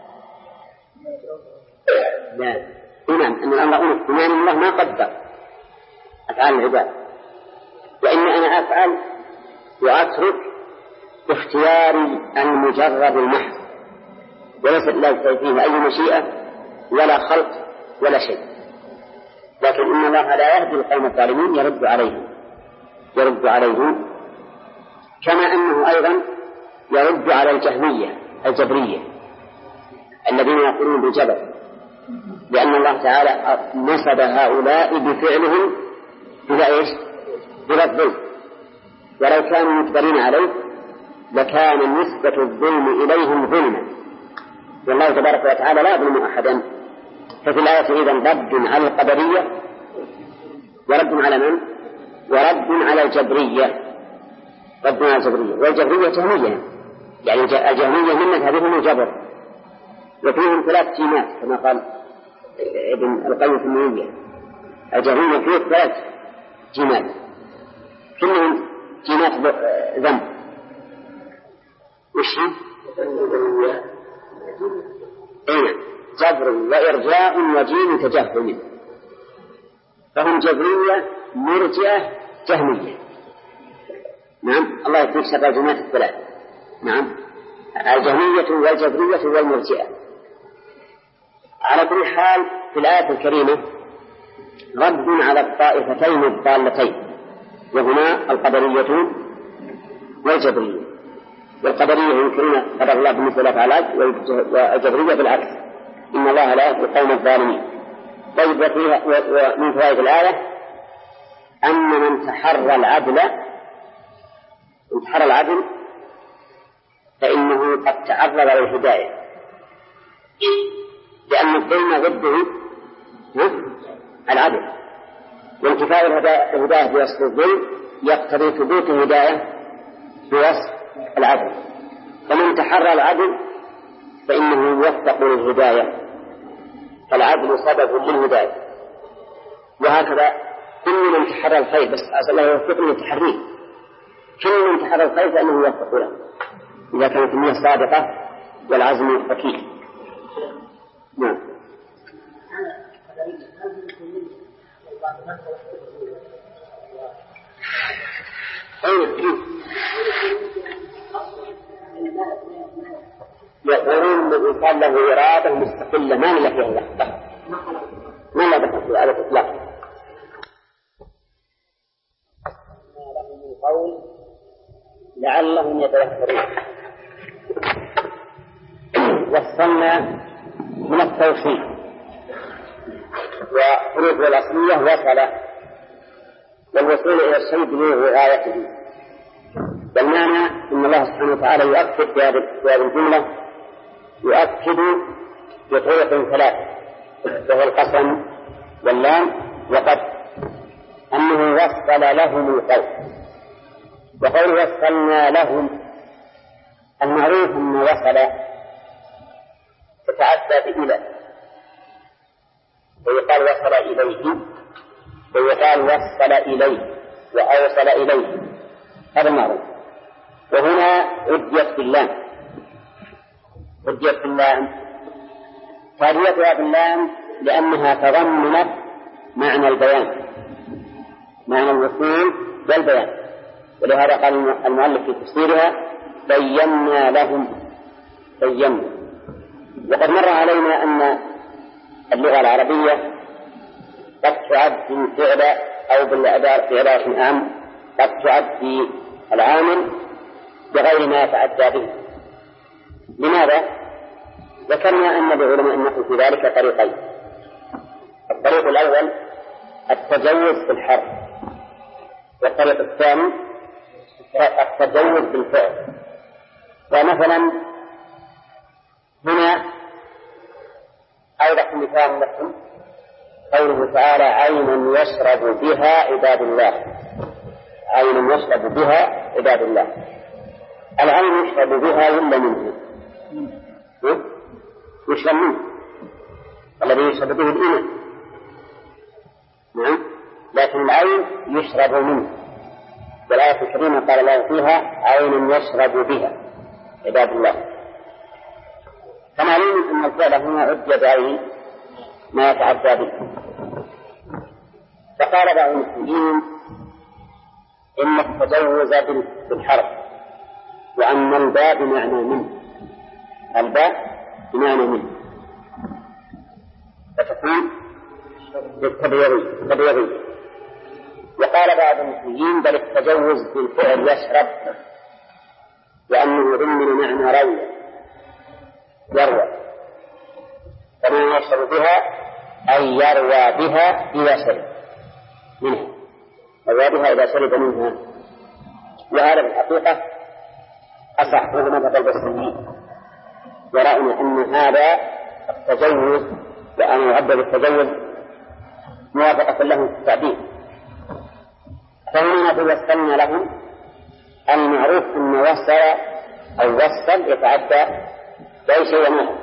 لا، إمام أن الأمر أنف إمام الله ما قدر أفعال العباد، وإن أنا أفعل وأترك باختياري المجرد المحض، وليس لله فيه أي مشيئة ولا خلق ولا شيء. لكن إن الله لا يهدي القوم الظالمين يرد عليهم كما أنه أيضا يرد على الجهمية الجبرية الذين يقولون بالجبر، لأن الله تعالى نسب هؤلاء بفعلهم إلى إيش؟ إلى الظلم، ولو كانوا مجبرين عليه لكان نسبة الظلم إليهم ظلما، والله تبارك وتعالى لا يظلم أحدا. ففي الآية إذن رد على القدرية ورد على من؟ ورد على الجبرية. رد على الجبرية، والجبرية جهمية، يعني الجهمية من مذهبهم الجبر، وفيهم 3 جيمات كما قال ابن القيم في النونية. الجهمية فيه 3 جيمات كلهم جيمات ذنب. وش جبر وإرجاء وجيم تجهم، فهم جبرية مرجئة جهمية. نعم، الله يكون شر الجماعات 3. نعم، الجهمية والجبرية والمرجئة. على كل حال في الآية الكريمة رد على الطائفتين الضالتين، وهما القدرية والجبرية. والقدرية يمكنون قدر الله بالنسبة للأفعال، والجبرية بالعكس، إن الله لا يهدي القوم الظالمين. طيب، ومن فوائد الآية أن من تحرى العدل فإنه قد تعرض للهداية، لأن الظلم ضده العدل، وانتفاء الهداية بوصف الظلم يقتضي ثبوت الهداية بوصف العدل. فمن تحرى العدل فإنه يوفق للهداية، فالعدل سبب للهداية. وهكذا كل من تحرى الخير، بس أسأل الله يوفقني للتحريه، كل من تحرى الخير فإنه يوفق له إذا كانت النية صادقة والعزم أكيد. نعم. يقولون الإنسان له إرادة مستقلة ما له فيها دخل، ما له دخل في هذا الإطلاق. قول لعلهم يتذكرون. وصلنا من التوحيد وحروف الأصلية وصل، والوصول إلى الشيء بلوغ غايته. والمعنى أن الله سبحانه وتعالى يؤكد في هذه الجملة، يؤكد بطرق 3، وهو القسم واللام وقد، أنه وصل لهم القول. وقوله وصلنا لهم، المعروف أن وصل تتعدى بإلى، ويقال وصل إليه، ويقال وصل إليه وأوصل إليه، هذا معروف. وهنا عديت باللام، تاريتها باللام لأنها تضمنت معنى البيان، معنى الوصول والبيان. ولهذا قال المؤلف في تفسيرها بينا لهم. وقد مر علينا أن اللغة العربية قد تعد فعل أو بالعبارة في عبارة عام قد تعد العامل بغير ما يتعدى به. لماذا؟ ذكرنا أن لعلماء النحو في ذلك طريقين. الطريق الأول التجوز في الحرف، والطريق الثاني التجوز بالفعل. فمثلا هنا أوضح مثال لكم قوله تعالى عينا يشرب بها عباد الله. عينا يشرب بها عباد الله. العين يشرب بها ولا منه؟ يشرب منه الذي يشرب به الإناء. نعم. لكن العين يشرب منه. والآية الكريمة قال الله فيها عين يشرب بها عباد الله. فمعلوم أن الفعل هنا عد بعين ما يتعدى به. فقال بعض المسلمين إن التجوز بالحرف وأن الباء بمعنى منه. الباء بمعنى منه فتكون بالتبيضي. وقال بعض المسلمين بل التجوز بالفعل يشرب لأنه ضمن معنى روي يروى. فما يشرب بها أي يروى بها إذا شرب منها. يروى بها إذا شرب منها. وهذا بالحقيقة أصح وهو مذهب البصريين. ورأينا أن هذا التجوز وأن يعبر التجوز موافقة لهم في التعبير. فهنا توصلنا لهم المعروف أن وصل أو وصل يتعدى بأي شيء منه.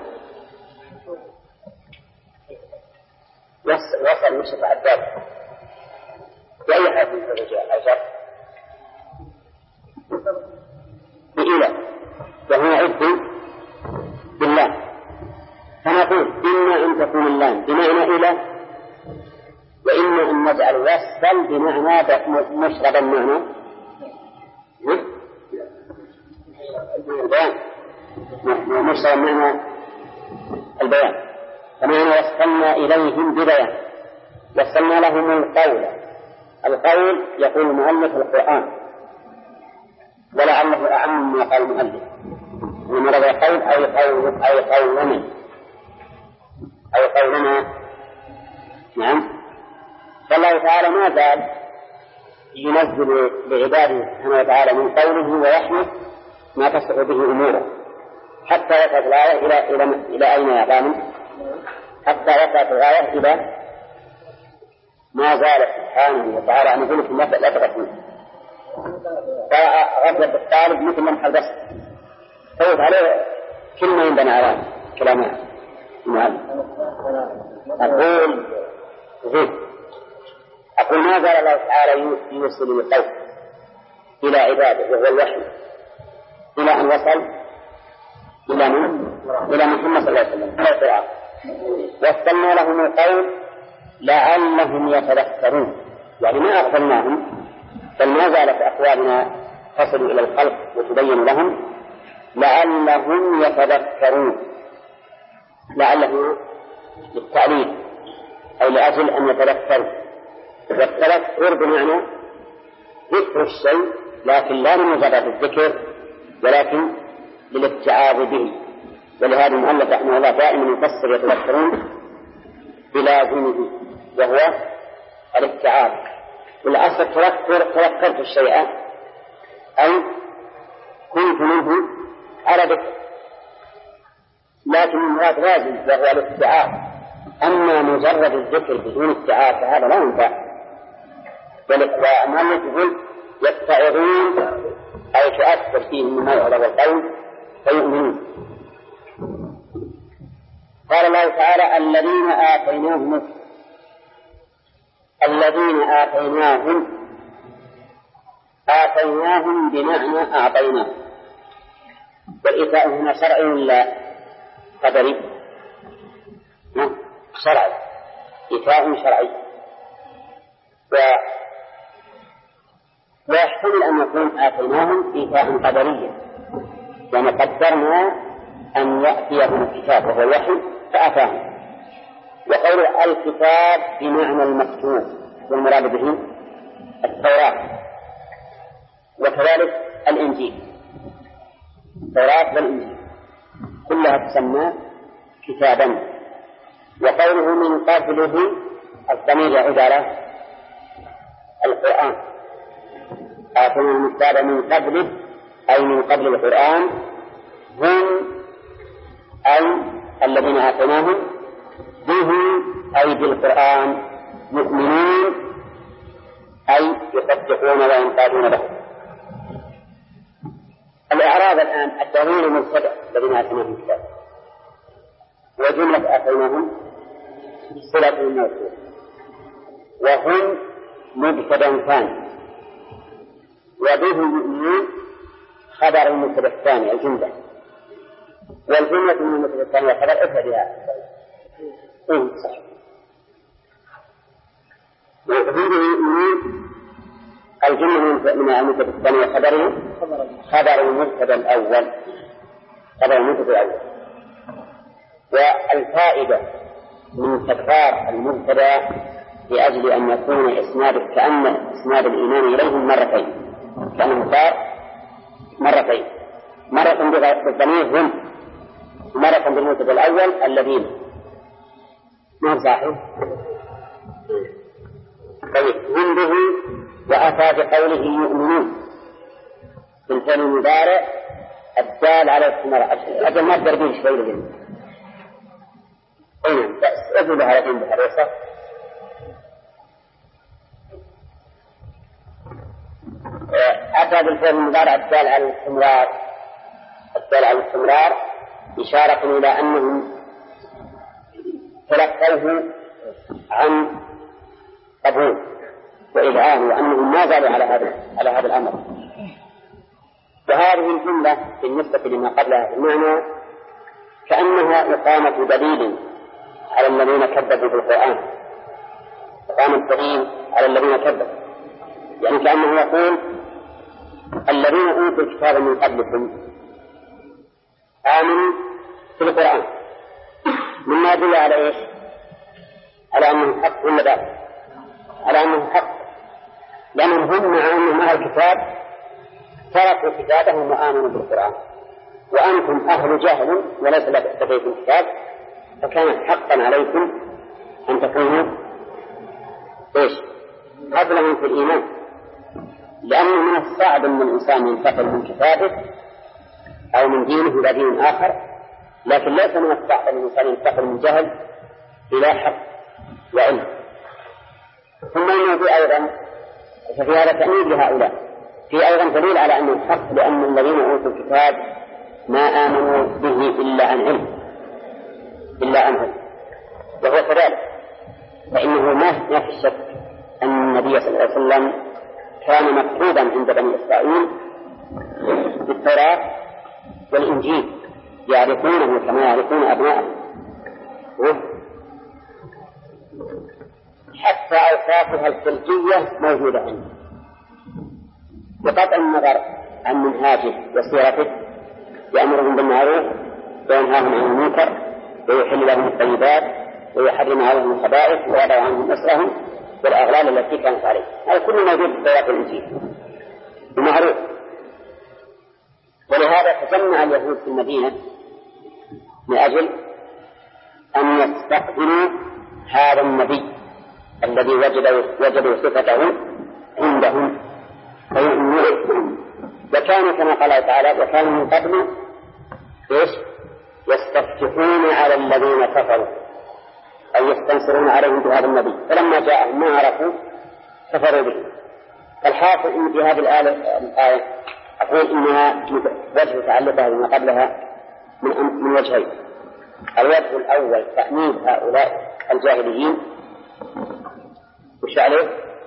وصل مش يتعدى بأي حرف من الرجال أو شرط بإله وهو عد بالله. فنقول إما أن تكون اللام بمعنى إله وإما أن نجعل وصل بمعنى مشربا معنى البيان مشربا معنى البيان. فمعنى وصلنا إليهم ببيان وصلنا لهم القول. القول يقول المؤلف القرآن ولعله أعم ما قال المؤلف من مرض القول أو قولنا. نعم. فالله تعالى ما زال ينزل لعباده سبحانه وتعالى من قوله ويحمد ما تصح به أموره حتى وصلت الآية إلى أين يا قام؟ حتى وصلت الآية إلى ما زال سبحانه وتعالى أن يقول لكم لا تغفلوا. فغفل بالطالب مثل لمح البصر فوت عليه كلمة ينبنى على كلامه. أقول ما زال الله تعالى يوصل القول إلى عباده وهو الوحي إلى أن وصل إلى محمد صلى الله عليه وسلم وصلنا لهم القول لعلهم يتذكرون. يعني ما أغفلناهم بل ما زالت أقوالنا تصل إلى الخلق وتبين لهم لعلهم يتذكرون. لعلهم للتعليل أو لأجل أن يتذكروا. والتذكر بمعنى ذكر الشيء لكن لا لمجرد الذكر ولكن للاتعاظ به. ولهذا المؤلف رحمه الله دائما يفسر يتذكرون بلازمه وهو الاتعاظ. والأصل تذكرت الشيء أي كنت منه على ذكر لكن المراد لازم وهو الاتعاظ. أما مجرد الذكر بدون اتعاظ فهذا لا ينفع. والمؤلف يقول يتعظون أي تؤثر فيهم الموعظة والقول فيؤمنون. قال الله تعالى الذين آتيناهم بمعنى أعطيناهم. والإيتاء هنا شرعي ولا قدري؟ شرعي. إيتاء شرعي. ويحتمل أن يكون آتيناهم إيتاء قدريا يعني قدرنا أن يأتيهم الكتاب وهو الوحي فأتاهم. وقول الكتاب بمعنى المكتوب والمراد به التوراة وكذلك الإنجيل. التوراة والإنجيل كلها تسمى كتابا. وقوله من قبله الضمير يعود على القرآن. آتينا الكتاب من قبله أي من قبل القرآن هم أي الذين آتيناهم أي بالقرآن يؤمنون أي يصدقون وينقادون له. الإعراب الآن الدليل المبتدأ الذين آتيناهم الكتاب وجملة آتيناهم صلة الموصول وهم مبتدأ ثاني وبه يؤمنون خبر المبتدأ الثاني الجملة والجملة من المبتدأ الثاني خبر افردها صح. وهم يؤمنون الجملة من المبتدأ الثاني خبر المبتدأ الأول والفائدة من تكرار المبتدأ لأجل أن يكون كأن إسناد الإيمان إليهم مرتين كأنه صار مرتين مرة بالضمير هم مرة بالمبتدأ الأول الذين ما صاحب طيب هم به وأتى بقوله يؤمنون في الفعل المضارع الدال على الاستمرار أجل ما تدربين شوي لهم أين أجل لها لكن بحريصة أتى بالفعل المضارع الدال على الاستمرار إشارة إلى أنهم تلقوه عن قبول وإذعان وأنهم ما زالوا على هذا الأمر. وهذه الجملة بالنسبة لما قبلها في المعنى كأنها إقامة دليل على الذين كذبوا بالقرآن إقامة دليل على الذين كذبوا يعني كأنه يقول الذين أوتوا الكتاب من قبلكم آمنوا في القرآن مما يدل على إيش؟ على أنه حق ولا لا؟ على أنه حق لأنهم هم مع أنهم أهل الكتاب تركوا كتابهم وآمنوا بالقرآن وأنتم أهل جهل وليس لديكم كتاب فكان حقا عليكم أن تكونوا إيش؟ قبلهم في الإيمان لأنه من الصعب أن الإنسان ينتقل من كتابه أو من دينه إلى دين آخر لكن ليس من الصعب أن الإنسان ينتقل من جهل إلى حق وعلم. ثم إنه أيضا ففي هذا تأميد لهؤلاء في أيضا دليل على أنه الحق لأن الذين أوتوا الكتاب ما آمنوا به إلا عن علم وهو كذلك فإنه ما في الشك أن النبي صلى الله عليه وسلم كان مكتوبا عند بني إسرائيل بالتوراة والإنجيل يعرفونه كما يعرفون أبناءهم حتى أوصافها الخلقية موجودة عنده بقطع النظر عن منهاجه وسيرته يأمرهم بالمعروف وينهاهم عن المنكر ويحل لهم الطيبات ويحرم عليهم الخبائث ويضع عنهم أسرهم والأغلال التي كانت عليه هذا كله موجود في التوراة والإنجيل بمعروف. ولهذا تجمع اليهود في المدينة من أجل أن يستقبلوا هذا النبي الذي وجدوا صفته عندهم وكانوا كما قال تعالى وكانوا من قبل يستفتحون على الذين كفروا أي يستنصرون عليهم بهذا النبي فلما جاءهم ما عرفوا كفروا به. فالحاصل إن في هذه الآية أقول إنها وجه تعلقها بما قبلها من وجهين. الوجه الأول تأمين هؤلاء الجاهليين وش عليه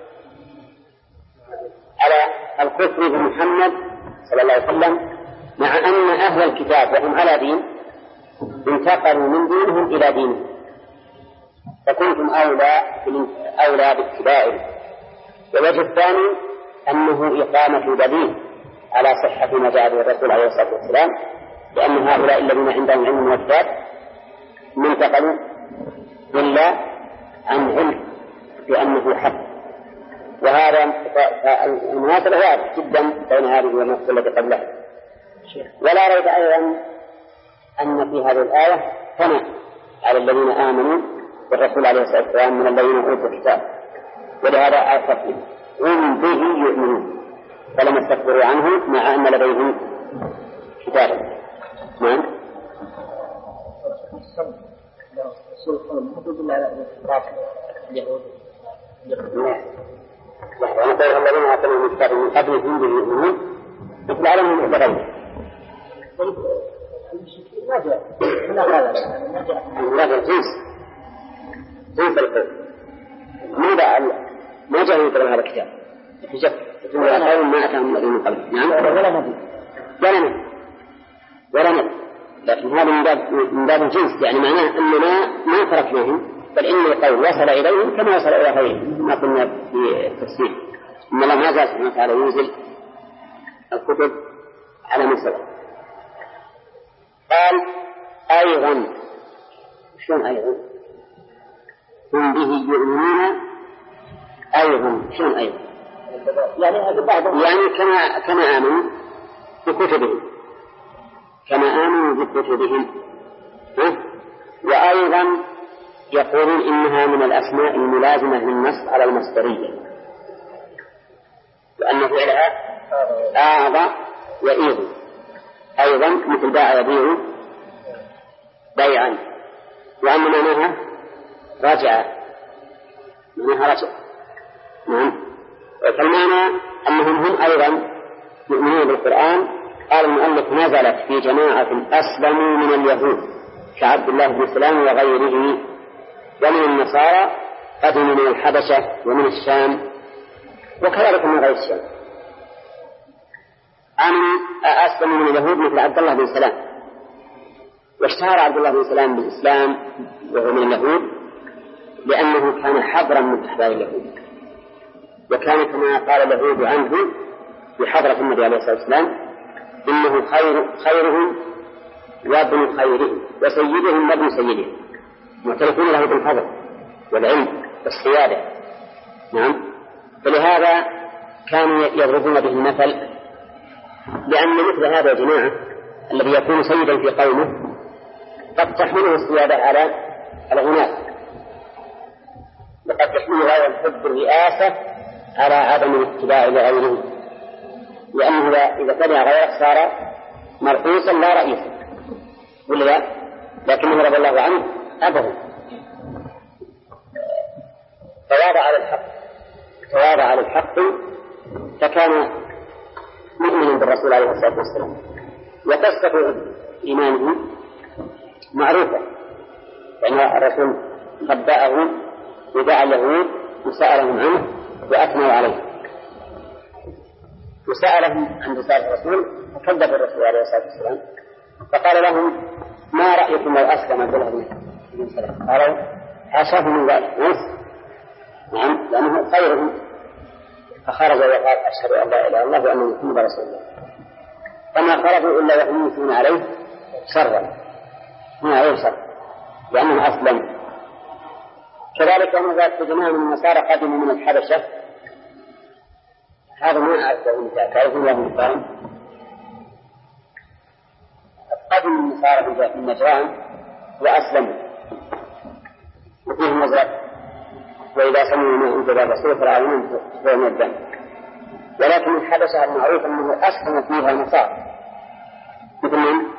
على الكفر بمحمد صلى الله عليه وسلم مع أن أهل الكتاب وهم على دين انتقلوا من دينهم إلى دينهم فكنتم أولى باتباعه. والوجه الثاني أنه إقامة دليل على صحة ما جاء به الرسول عليه الصلاة والسلام لأن هؤلاء الذين عندهم علم والكتاب ما انتقلوا إلا عن علم بأنه حق. وهذا المناسبة واضح جدا بين هذه والنقطة التي قبلها. ولا ريب أيضا أن في هذه الآية ثناء على الذين آمنوا بالرسول عليه الصلاة والسلام من الذين أوتوا الكتاب ولهذا آية هم به يؤمنون فلم يستكبروا عنه مع أن لديهم كتابا. نعم رسول الله حدود الله على اليهود. ونقول الذين آتوا الكتاب من قبلهم به يؤمنون مثل علم المعتقدين. ما هذا جنس القول ما جاء يقرأ هذا الكتاب في شك قول ما أتاهم الذين من قبل. نعم ولا نبي لكن هذا من باب الجنس يعني معناه أننا ما تركناهم بل إن القول وصل إليهم كما وصل إلى غيرهم ما قلنا في التفسير إن الله ما زال سبحانه وتعالى ينزل الكتب على من سبق. قال أيضا شلون أيضا هم به يؤمنون أيضا شلون أيضا يعني كما آمنوا بكتبهم وأيضا يقولون إنها من الأسماء الملازمة للنص على المصدرية وأن فعلها أعضى يئيض أيضا مثل باع يبيع بيعا وأن معناها رجع نعم. فالمعنى أنهم هم أيضا يؤمنون بالقرآن. قال المؤلف نزلت في جماعة أسلموا من اليهود كعبد الله بن سلام وغيره ومن النصارى قدموا من الحبشة ومن الشام وكذلك من غير الشام. أسلموا من اليهود مثل عبد الله بن سلام واشتهر عبد الله بن سلام بالإسلام وهو من اليهود لأنه كان حبرا من أحبار اليهود وكان كما قال اليهود عنه بحضرة النبي عليه الصلاة والسلام إنه خيرهم وابن خيرهم وسيدهم وابن سيدهم معترفون له بالفضل والعلم والسيادة. نعم. فلهذا كانوا يضربون به المثل لأن مثل هذا الجماعة الذي يكون سيدا في قومه قد تحمله السيادة على العناس وقد تحمله هذا الحب الرئاسة على عدم الاتباع لغيره لأنه إذا تبع غيره صار مرؤوسا لا رئيسا ولا لا لكنه رضي الله عنه أبه تواضع على الحق فكان مؤمنا بالرسول عليه الصلاة والسلام. وقصة إيمانه معروفة لأن الرسول خبأه ودعا اليهود وسألهم عنه وأثنوا عليه وسألهم عن رسالة الرسول فكذب الرسول عليه الصلاة والسلام فقال لهم ما رأيكم لو أسلم عبد الله بن سلام؟ قالوا حاشاه من ذلك نعم لأنه خيرهم فخرج وقال أشهد أن لا إله إلا الله وأن محمدا رسول الله فما خرجوا إلا وهم يثنون عليه شرا هنا عليه شر لأنه أسلم. كذلك أن ذات جماعة من النصارى قدموا من الحبشة هذا ما أعرفه مثال تعرفون له مثال قدم النصارى من نجران وأسلموا وفيهم نزلت وإذا سمعوا ما أنزل الرسول فرعون فهم الدم ولكن الحبشة المعروف أنه أسلم فيها نصارى مثل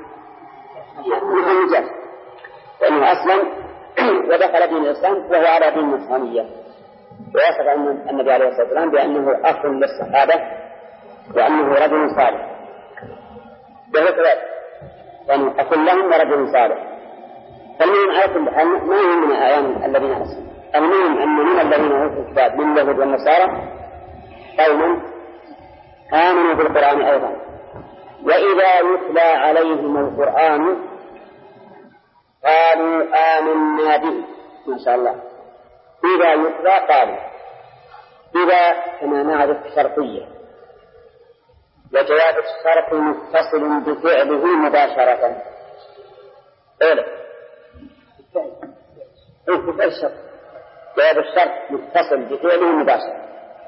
النجاش لأنه أسلم ودخل دين الإسلام وهو على دين النصرانية ويصف أن النبي عليه الصلاة والسلام بأنه أخ للصحابة وأنه رجل صالح وهو كذلك يعني أخ لهم ورجل صالح. فالمهم على كل حال ما هم من الأيام الذين أسلموا المهم أن من الذين أوتوا الكتاب من اليهود والنصارى قوما آمنوا بالقرآن أيضا وإذا يتلى عليهم القرآن قالوا آمنا به ما شاء الله إذا يتلى قالوا إذا كما نعرف شرطية وجواب الشرط متصل بفعله مباشرة جواب الشرط متصل بفعله مباشرة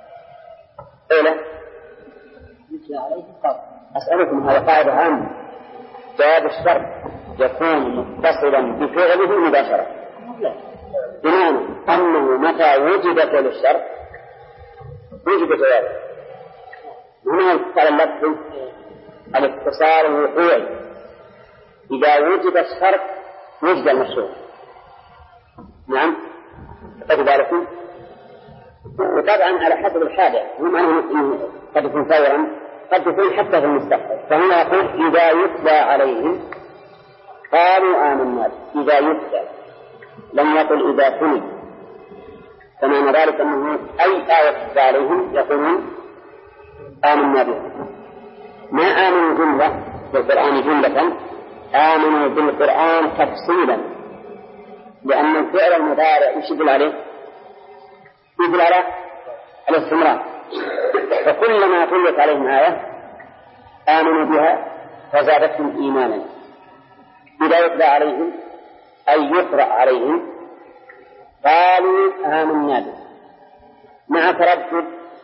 أسألكم هذا قاعدة عامة جواب الشرط يكون متصلا بفعله مباشرة بمعنى أنه متى وجد فعل الشرط وجد جوابه هنا قال اللفظ الاتصال الوقوعي إذا وجد الشرط وجد المشروع نعم فكذلك. وطبعا على حسب الحاجة، هم أنه قد يكون فورا، قد يكون حتى في المستقبل. فهنا يقول إذا يتلى عليهم قالوا آمنا. إذا يتلى، لم يقل إذا تلي، فمعنى ذلك أنه أي آية تتلى عليهم يقولون آمنا به. ما آمنوا جملة بالقرآن جملة، آمنوا بالقرآن تفصيلا، لأن الفعل المضارع يشدل عليه، يدل على الاستمرار. فكلما تلت عليهم آية آمنوا بها فزادتهم إيمانا. إذا يتلى عليهم أي يقرأ عليهم قالوا آمنا به، مع تردد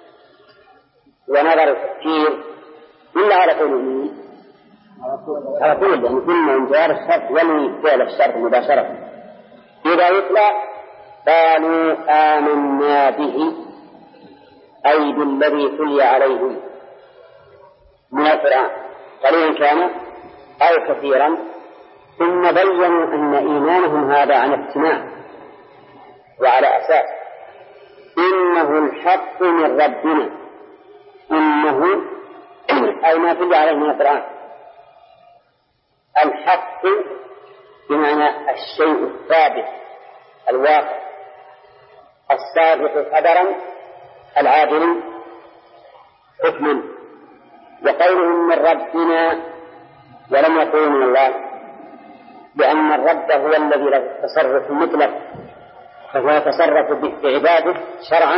ونظر التفكير إلا على قول مين؟ على قول، لأن كنا من جوار الشرط يلي فعل الشرط مباشرة. إذا يتلى قالوا آمنا به أي بالذي تلي عليهم من القرآن، قليلا كان أو كثيرا. ثم بينوا أن إيمانهم هذا عن اقتناع وعلى أساس إنه الحق من ربنا، إنه أي ما تلي عليه من القرآن. الحق بمعنى الشيء الثابت الواقع السابق قدرا العادل حكما. وقولهم من ربنا ولم يقولوا من الله، لأن الرب هو الذي له التصرف المطلق، فهو يتصرف بعباده شرعا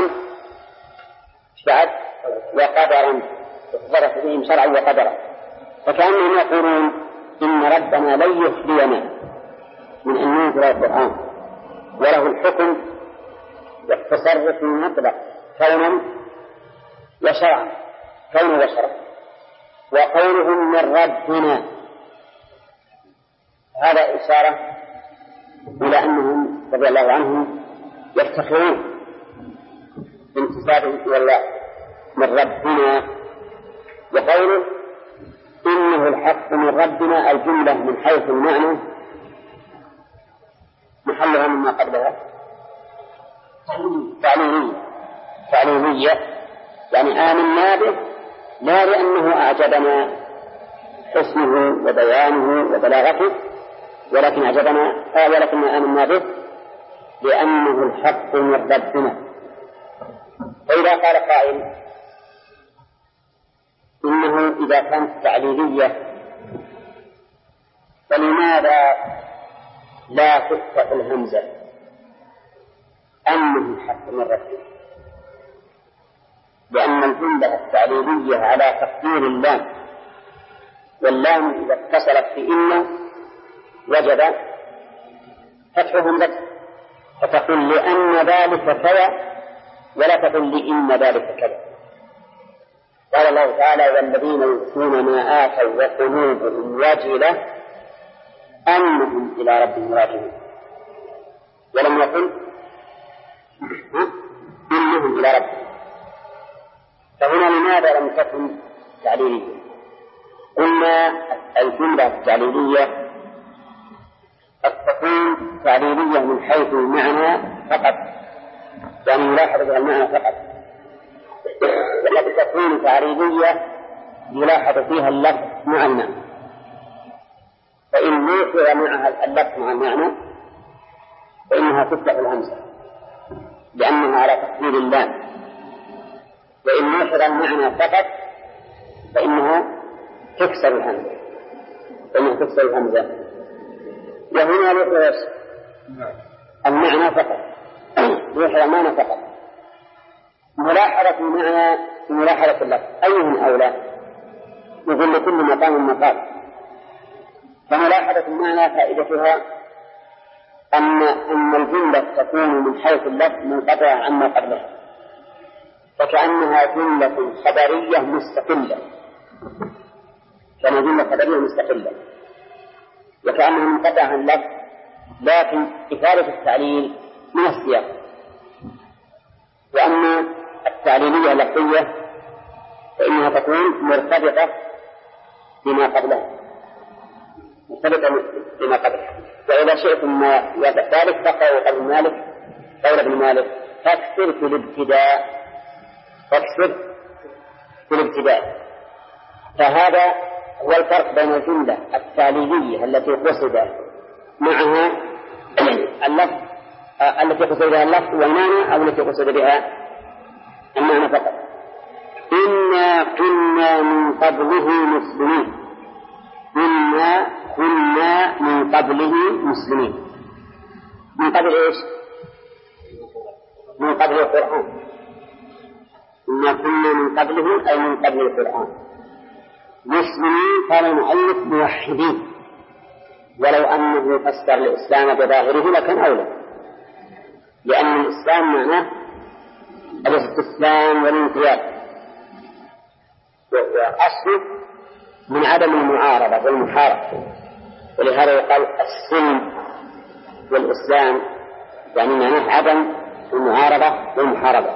وقدرا، يتصرف بهم شرعا وقدرا. فكأنهم يقولون إن ربنا لن يخلينا من أن ينزل القرآن، وله الحكم والتصرف المطلق كونا وشرعا، كونا وشرعا. وقولهم من ربنا هذا إشارة إلى أنهم رضي الله عنهم يفتخرون بانتسابهم إلى الله من ربنا. وقوله إنه الحق من ربنا الجملة من حيث المعنى محلها مما قبلها تعليمية، يعني آمنا به لا لأنه أعجبنا حسنه وبيانه وبلاغته، ولكن آمنا به لأنه الحق من ربنا. فإذا قال قائل إنه إذا كانت تعليلية فلماذا لا تفتح الهمزة أنه الحق من ربنا؟ لأن الجملة التعليلية على تقدير اللام، واللام إذا اتصلت بإن وجب فتح همزة، فتقول لأن ذلك كذا ولا تقول لإن ذلك كذا. قال الله تعالى والذين يؤتون ما آتوا وقلوبهم وجلة أنهم إلى ربهم راجعون، ولم يقل إنهم إلى ربهم. فهنا لماذا لم تكن تعليلية؟ قلنا الجملة التعليلية قد تكون تعليلية من حيث المعنى فقط، يعني يلاحظ بها المعنى فقط، وقد تكون تعليلية يلاحظ فيها اللفظ مع المعنى. فإن نوفر معها اللفظ مع المعنى فإنها تفتح الهمزة لأنها على تقدير اللام، وإن نوفر المعنى فقط فإنها تكسر الهمزة. وهنا نوفر المعنى فقط، نوفر المعنى فقط. ملاحظة اللفظ أيهم أولى؟ يقول لكل مقام مقال. فملاحظة المعنى فائدتها أن الجملة تكون من حيث اللفظ منقطعة عما قبلها، فكأنها جملة خبرية مستقلة، كما جملة خبرية مستقلة، وكأنها منقطعة عن اللفظ، لكن إفادة التعليل من السياق. وأما التعليلية اللفظية فإنها تكون مرتبطة بما قبلها، مرتبطة بما قبله. وإذا شئتم ذلك فقروا قول مالك قول ابن مالك فاكسر في الابتداء، فاكسر في الابتداء. فهذا هو الفرق بين الجملة التعليلية التي قصد معها اللفظ التي قصد بها اللفظ والمعنى أو التي قصد بها المعنى فقط. إنا كنا من قبله مسلمين، إنا كنا من قبله مسلمين. من قبل إيش؟ من قبل القرآن. إنا كنا من قبله أي من قبل القرآن مسلمين. قال المؤلف موحدين، ولو أنه فسر الإسلام بظاهره لكان أولى، لأن الإسلام معناه الاستسلام والانقياد، وأصله من عدم المعارضة والمحاربة، ولهذا يقال السلم والإسلام يعني معناه عدم المعارضة والمحاربة.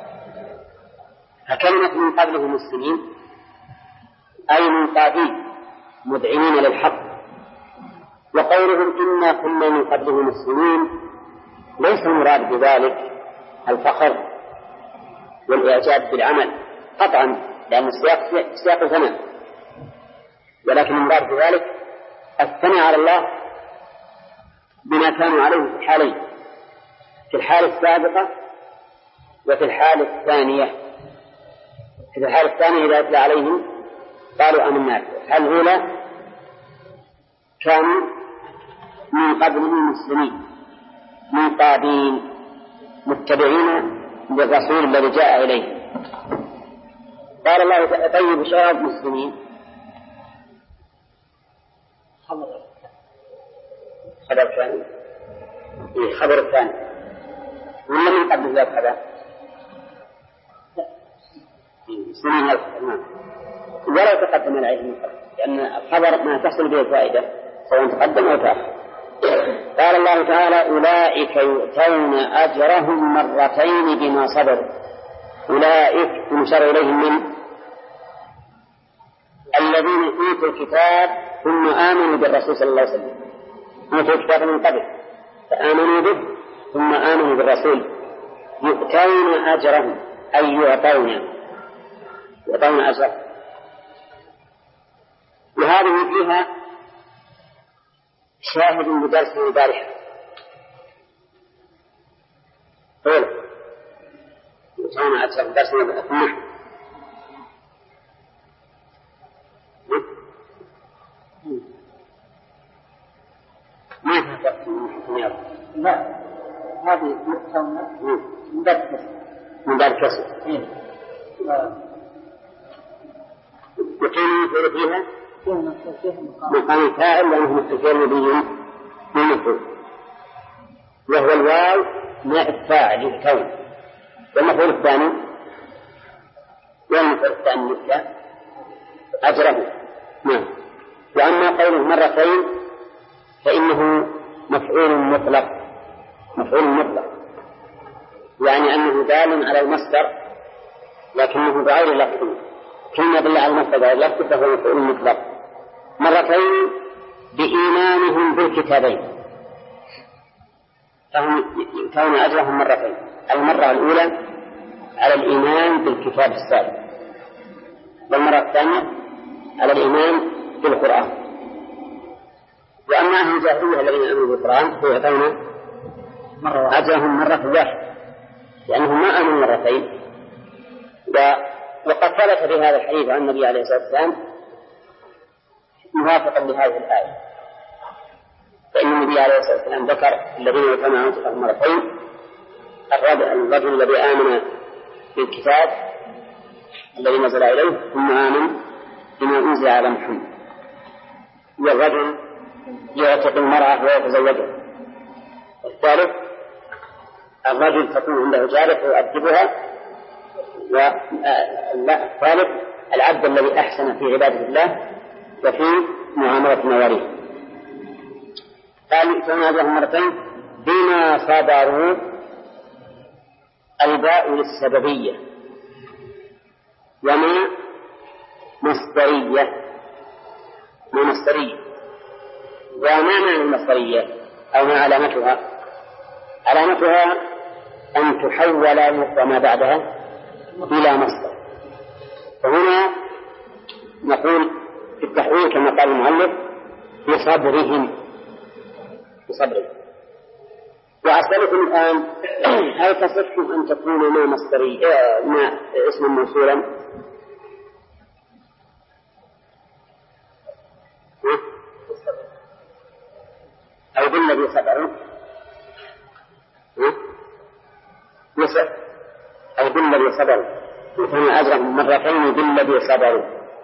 فكلمة من قبله مسلمين أي منقادين مدعين للحق. وقولهم إنا كنا من قبله مسلمين ليس المراد بذلك الفخر والإعجاب بالعمل قطعا، لأن السياق ثناء، ولكن المراد بذلك الثناء على الله بما كانوا عليه في الحالين، في الحالة السابقة وفي الحالة الثانية. في الحالة الثانية إذا أتلى عليهم قالوا آمنا. الحالة الأولى كانوا من قبله مسلمين منقادين متبعين للرسول الذي جاء إليه. قال الله طيب شراب مسلمين خبر ثاني، خبر الثاني ولا من قبل ذلك هذا سنين الخبر ولا تقدم العلم من قبل، لأن الخبر ما تحصل به الفائدة سواء تقدم أو تأخر. قال الله تعالى أولئك يؤتون أجرهم مرتين بما صبروا. أولئك مشار إليهم من الذين أوتوا الكتاب ثم آمنوا بالرسول صلى الله عليه وسلم، أوتوا الكتاب من قبل فآمنوا به ثم آمنوا بالرسول. يؤتون أجرهم أي يعطون أجرهم. وهذه فيها شاهد بدرس البارحة قوله يؤتون أجرهم درس النحو. ما تفكر لا هذه يؤتون من باب كسر وكان يقول فيها مقام فاعل لأنه مستقر به من مفعول، وهو الواو ماء الفاعل الكون. والمفعول الثاني مثل أجره. نعم. وأما قوله مرتين فإنه مفعول مطلق يعني أنه دال على المصدر لكنه بغير لفظ، كلمة بالله على المصدر بغير لفظ فهو مفعول مطلق. مرتين بإيمانهم بالكتابين فهم يؤتون أجرهم مرتين. المرة الأولى على الإيمان بالكتاب السابق، والمرة الثانية على الإيمان بالقرآن. وأما أهل الجاهلية الذين آمنوا بالقرآن فيؤتون أجرهم مرة واحدة لأنهم ما آمنوا مرتين. وقد ثبت في هذا الحديث عن النبي عليه الصلاة والسلام موافقا لهذه الآية، فإن النبي عليه الصلاة والسلام ذكر الذين يؤتون أجرهم مرتين الرجل الذي آمن بالكتاب الذي نزل إليه ثم آمن بما أنزل على محمد، والرجل يعتق المرأة ويتزوجها. الثالث الرجل تكون عنده جارية ويؤدبها. الثالث العبد الذي أحسن في عبادة الله وفي معاملة مواريه. قال يؤتون أجرهم مرتين بما صبروا. الباء للسببية وما مصدرية وما معنى المصدرية أو ما علامتها؟ علامتها أن تحول وما بعدها إلى مصدر. فهنا نقول في التحويل كما قال المؤلف بصبرهم. وأسألكم الآن هل تصح أن تكون ما مصدرية ما اسما موصولا؟ أو بالذي صبروا يصح أو بالذي صبروا يكون أجرهم مرتين بالذي صبروا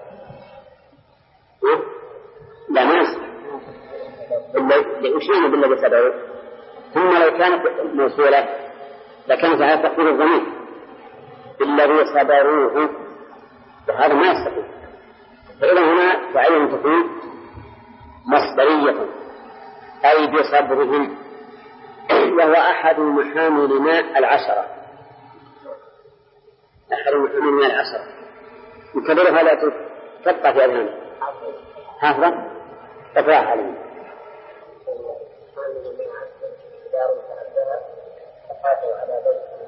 لا ما يصح لأشياء بالذي صبروا. ثم لو كانت موصولة لكانت على تقدير الضمير بالذي صبروه وهذا ما يستطيع. فإذا هنا تعين تكون مصدرية أي بصبرهم، وهو أحد محامل ماء العشرة. أحد محامل ماء العشرة يكبرها لا تبقى في أذهانه هذا تفاعل عليه. على بيت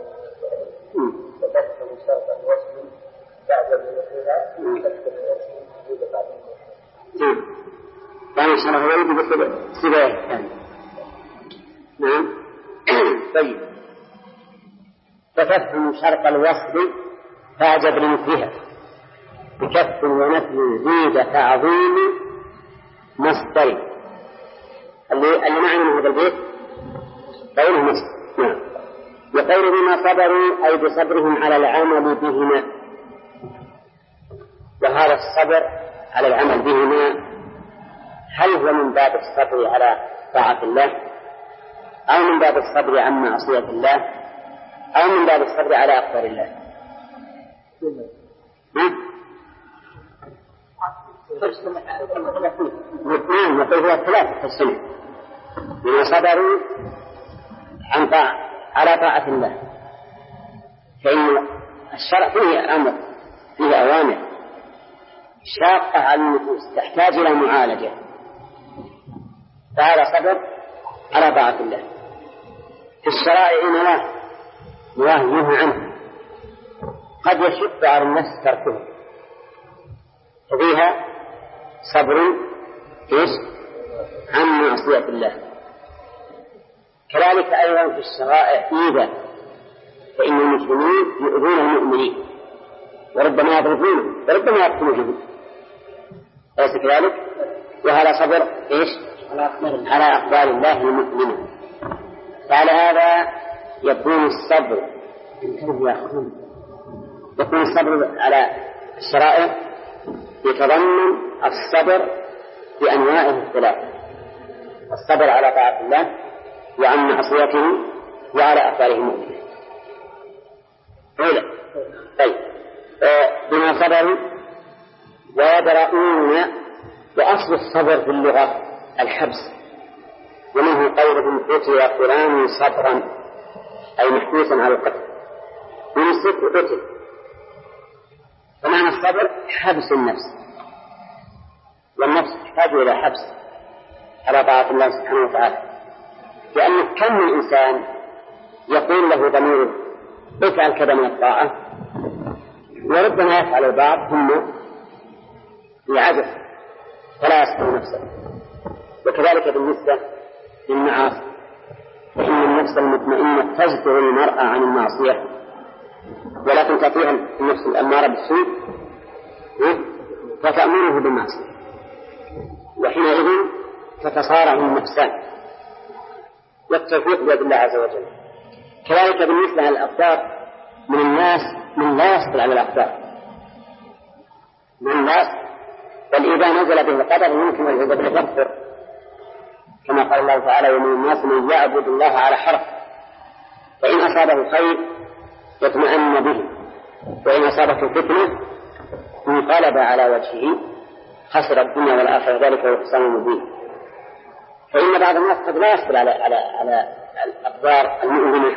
وتكتب شرط الوصل بعد الوصولها تكتب الوصل موجودة بعد الوصول. يعني شرح ولد بسبب نعم. طيب فتفهم شرط الوصل فاعجب لمثلها بكف ونفي زيد تعظيم مصدر اللي معنى من هذا البيت قوله مصدر. نعم. وقوله بما صبروا أي بصبرهم على العمل بهما. وهذا الصبر على العمل بهما هل هو من باب الصبر على طاعة الله أو من باب الصبر عن معصية الله أو من باب الصبر على أقدار الله؟ واثنين يقول هو ثلاثة في السنة. بما صبروا عن على طاعة الله فإن الشرع فيه أمر فيه أوامر شاقة على النفوس تحتاج إلى معالجة، فهذا صبر على طاعة الله. في الشرائع نواه ينهى عنه قد يشق على النفس تركه ففيها صبر عن معصية الله. كذلك أيضا في الشرائع إيذاء، فإن المسلمين يؤذون المؤمنين وربما يضربونهم وربما يقتلونهم أليس كذلك؟ وهذا صبر على أقدار الله المؤمنة. فعلى هذا يكون الصبر على الشرائع يتضمن الصبر بأنواعه الثلاث: الصبر على طاعة الله وعن معصيته وعلى أقداره المؤمنة. طيب بما صبروا ويبرؤون. وأصل الصبر في اللغة الحبس، ومنه قولهم قتل فلان صبرا أي محبوسا على القتل، يمسك وقتل. فمعنى الصبر حبس النفس، والنفس تحتاج إلى حبس على طاعة الله سبحانه وتعالى، لأن كم من إنسان يقول له ضميره افعل كذا من الطاعة وربما يفعل البعض ثم يعجز فلا يستطيع نفسه. وكذلك بالنسبة للمعاصي، فإن النفس المطمئنة تزجر المرأة عن المعصية ولكن تأتيها النفس الأمارة بالسوء فتأمره بالمعصية، وحينئذ تتصارع النفسان والتوفيق بيد الله عز وجل. كذلك بالنسبة للأقدار، من الناس من لا يصبر على الأقدار، من الناس بل إذا نزل به القدر يمكن العزة بالكفر، كما قال الله تعالى: ومن الناس من يعبد الله على حرف، فإن أصابه خير يطمئن به وإن أصابته فتنة انقلب على وجهه خسر الدنيا والآخرة، ذلك هو الخسران المبين. فإن بعض الناس قد لا يصبر على الأقدار المؤلمة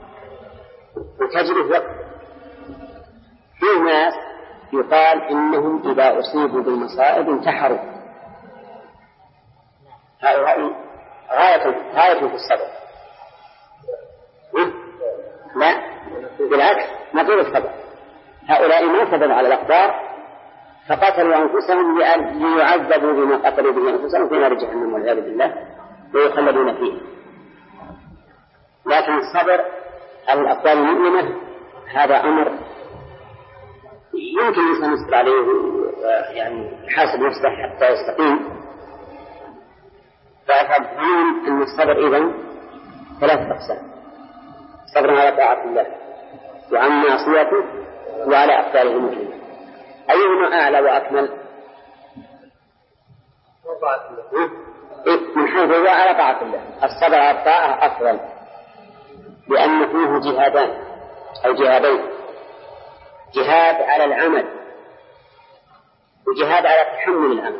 وتجري وقت. فيه ناس يقال إنهم إذا أصيبوا بالمصائب انتحروا، هؤلاء غاية في الصبر. لا بالعكس، ما طول الصبر. هؤلاء ما صبروا على الأقدار فقتلوا أنفسهم ليعذبوا بما قتلوا به أنفسهم في نار جهنم والعياذ بالله ويخلدون فيه. لكن الصبر على الأقدار المؤلمة هذا أمر يمكن الإنسان يصبر عليه يعني يحاسب نفسه حتى يستقيم. فأفهمون أن الصبر إذن 3 أقسام: صبر على طاعة الله وعن معصيته وعلى أقداره المؤلمة. أيهما أعلى وأكمل؟ من حيث هو على طاعة الله. الصبر على الطاعة أفضل لأن فيه جهادان أو جهادين: جهاد على العمل وجهاد على تحمل العمل.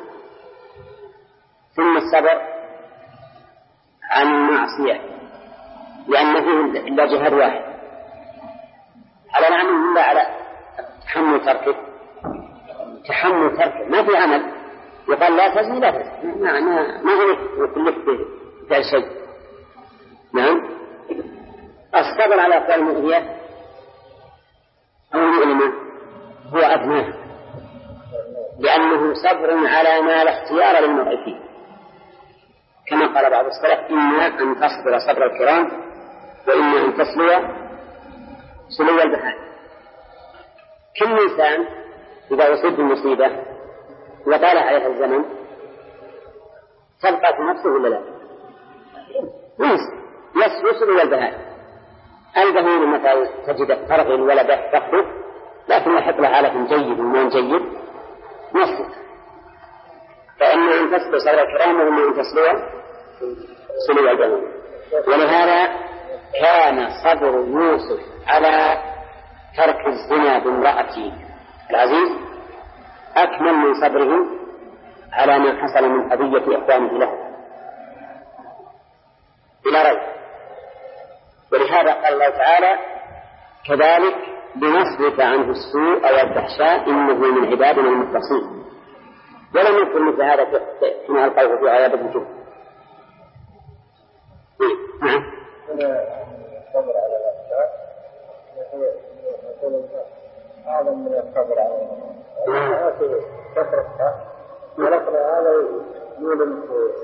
ثم الصبر عن المعصية لأن فيه إلا جهاد واحد على العمل إلا على تحمل تركه. تحمل تركه ما في عمل يقال لا تزني لا تزني ما غلق فعل شيء. نعم. الصبر على أقوال المؤذية أو المؤلمة هو أدناه لأنه صبر على ما لا اختيار للمرء فيه، كما قال بعض السلف: إما أن تصبر صبر الكرام وإما أن تسلو سلو البهائم. كل إنسان إذا أصيب بالمصيبة وطال عليها الزمن تبقى في نفسه ولا لا؟ يسلو سلو البهائم. البهيم متى تجد ترغي الولد تخرج لكن يحط له علف جيد ومن جيد نصف. فإما أن تسلو صبر الكرام وإما أن تسلو سلو البهائم. ولهذا كان صبر يوسف على ترك الزنا بامرأته العزيز أكمل من صبره على ما حصل من أذية إخوانه له بلا ريب. ولهذا قال الله تعالى: كذلك لنصرف عنه السوء والفحشاء إنه من عبادنا المخلصين. ولم يذكر مثل هذا كما ألقوه في عيادة الجبن. نعم. الصبر على الأشياء أعظم من الصبر على الأشياء. كثرتها ولكن هذا يؤلم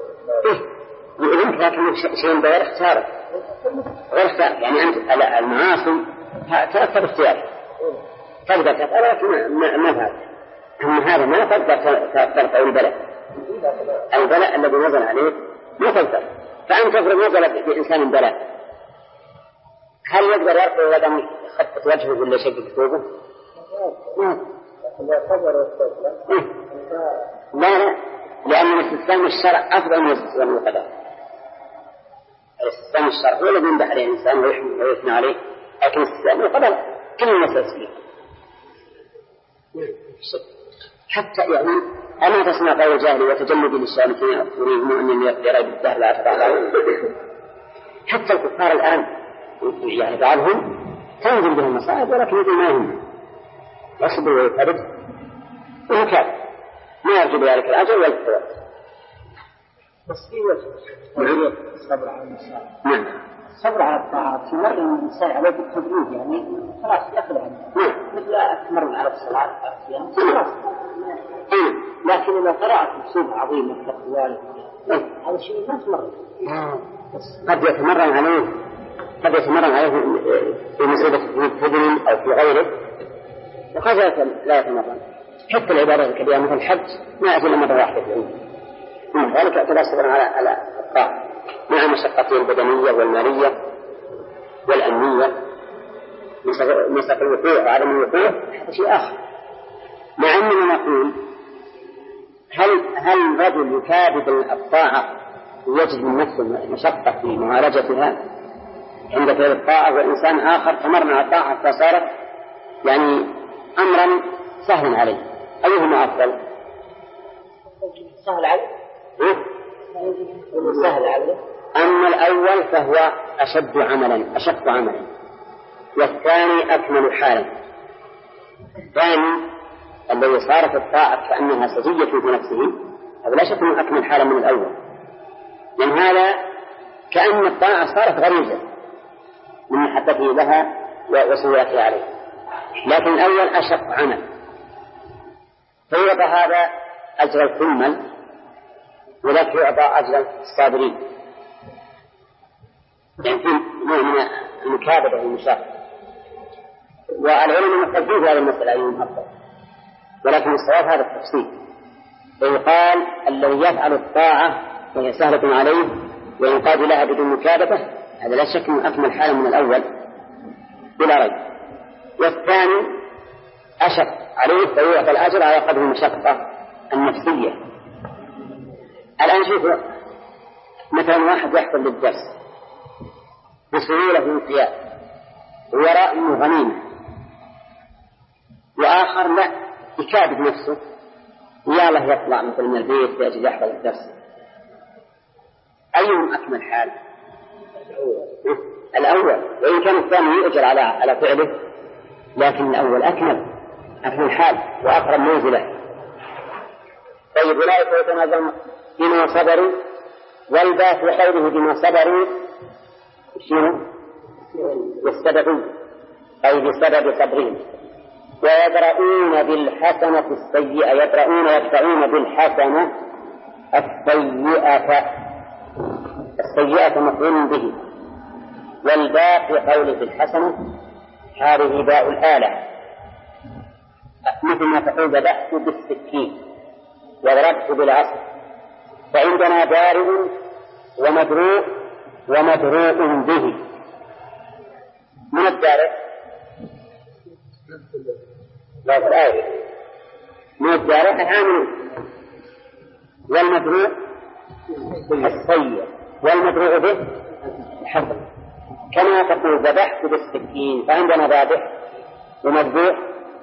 لكن شيء غير اختياره يعني أنت المعاصي تأثر اختيارك تقدر تفعل لكن ما فعل. أما هذا ما تقدر ترفع البلاء الذي نزل عليه ما تقدر. فأنت تفرض نزل بإنسان بلاء هل يقدر يرفع يده يخطط وجهه ولا يشقق ثوبه؟ لا لأن الاستسلام الشرع أفضل من الاستسلام القدر. الاستسلام الشرع هو الذي يمدح عليه الإنسان ويثنى عليه، لكن الاستسلام القدر كل الناس يسلم. حتى يعني أما تسمع قول الجاهل وتجمد للسالكين يريدون أن يرى بالدهر لا أتبع. حتى الكفار الآن يعني بعضهم تنزل بهم المصائب ولكن يقول ما هم يصبر ويفرد وهكذا ما يرجو بذلك الأجر والثواب. بس في وجه الصبر على المصائب. نعم. الصبر على الطاعات في مرة من الإنسان عليه بالتدريج يعني خلاص يأخذ عنه. مثل أتمرن على الصلاة خلاص. لكن إذا قرأت مصيبة عظيمة كالتقوى هذا شيء ما تمرن. قد يتمرن عليه في مصيبة في التدريج أو في غيره وقد لا يتمرن. حتى العبادات الكبيرة مثل الحج ما يأتي إلا مرة واحدة في العمر. من ذلك اعتبر صبرا على الطاعة مع مشقته البدنية والمالية والأمنية مسق الوقوع وعدم الوقوع هذا شيء آخر. مع أننا نقول هل الرجل يكابد الطاعة ويجد من نفسه مشقة في معالجتها عند فعل الطاعة وإنسان آخر تمرن على الطاعة فصارت يعني أمرا سهلا عليه؟ أيهما أفضل؟ سهل عليه؟ سهل عليه. أما الأول فهو أشق عملا والثاني أكمل حالا. الثاني الذي صار في الطاعة كأنها سجية في نفسه هذا لا شك أنه أكمل حالا من الأول من هذا كأن الطاعة صارت غريزة من محبته لها وسيرته عليه، لكن الأول أشق عمل، فيعطى هذا أجر الكمل ولكن يعطى أجر الصابرين، يمكن نوع من المكابدة والمشاقة. والعلماء مختلفين في هذه المسألة أيهم أفضل، ولكن الصواب هذا التفصيل. فيقال الذي يفعل الطاعة وهي سهلة عليه وينقاد لها بدون مكابدة هذا لا شك من أكمل حالا من الأول بلا ريب. والثاني أشق عليه فيعطى الأجر على قدر المشقة النفسية. الآن شوفوا مثلا واحد يحضر للدرس بسهولة في القيام ويرى أنه غنيمة، وآخر لا يكابد نفسه ويا الله يطلع مثل من البيت لأجل يحضر الدرس، أيهم أكمل حال؟ الأول، وإن كان الثاني يؤجر على فعله، لكن الأول أكمل حال وأقرب منزله. طيب أولئك يتنازلون بما صبروا، والباء في قوله بما صبروا والسبب أي بسبب صبرهم. ويدرؤون بالحسنة السيئة، يدفعون بالحسنة السيئة مفعول به، والباء في قوله بالحسنة هذه باء الآلة، مثل ما تقول ذبحت بالسكين وضربت بالعصا. فعندنا دارئ ومدروء به. من الدارئ؟ لا في الآية من الدارئ العامل، والمدروء السيء، والمدروء به الحسن. كما تقول ذبحت بالسكين، فعندنا ذابح ومذبوح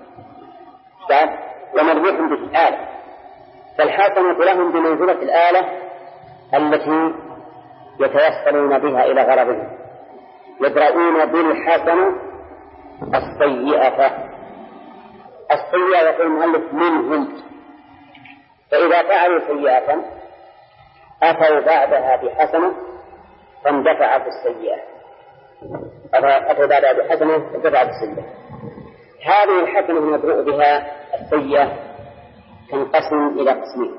بالآلة، فالحسنة لهم بمنزلة الآلة التي يتوصلون بها إلى غرضهم. يدرؤون بالحسنة السيئة يقول المؤلف منهم، فإذا فعلوا سيئة أتوا بعدها بحسنة فاندفعت السيئة، أتوا بعدها بحسنة فاندفعت السيئة. هذه الحسنة المدروء بها السيئة تنقسم إلى قسمين: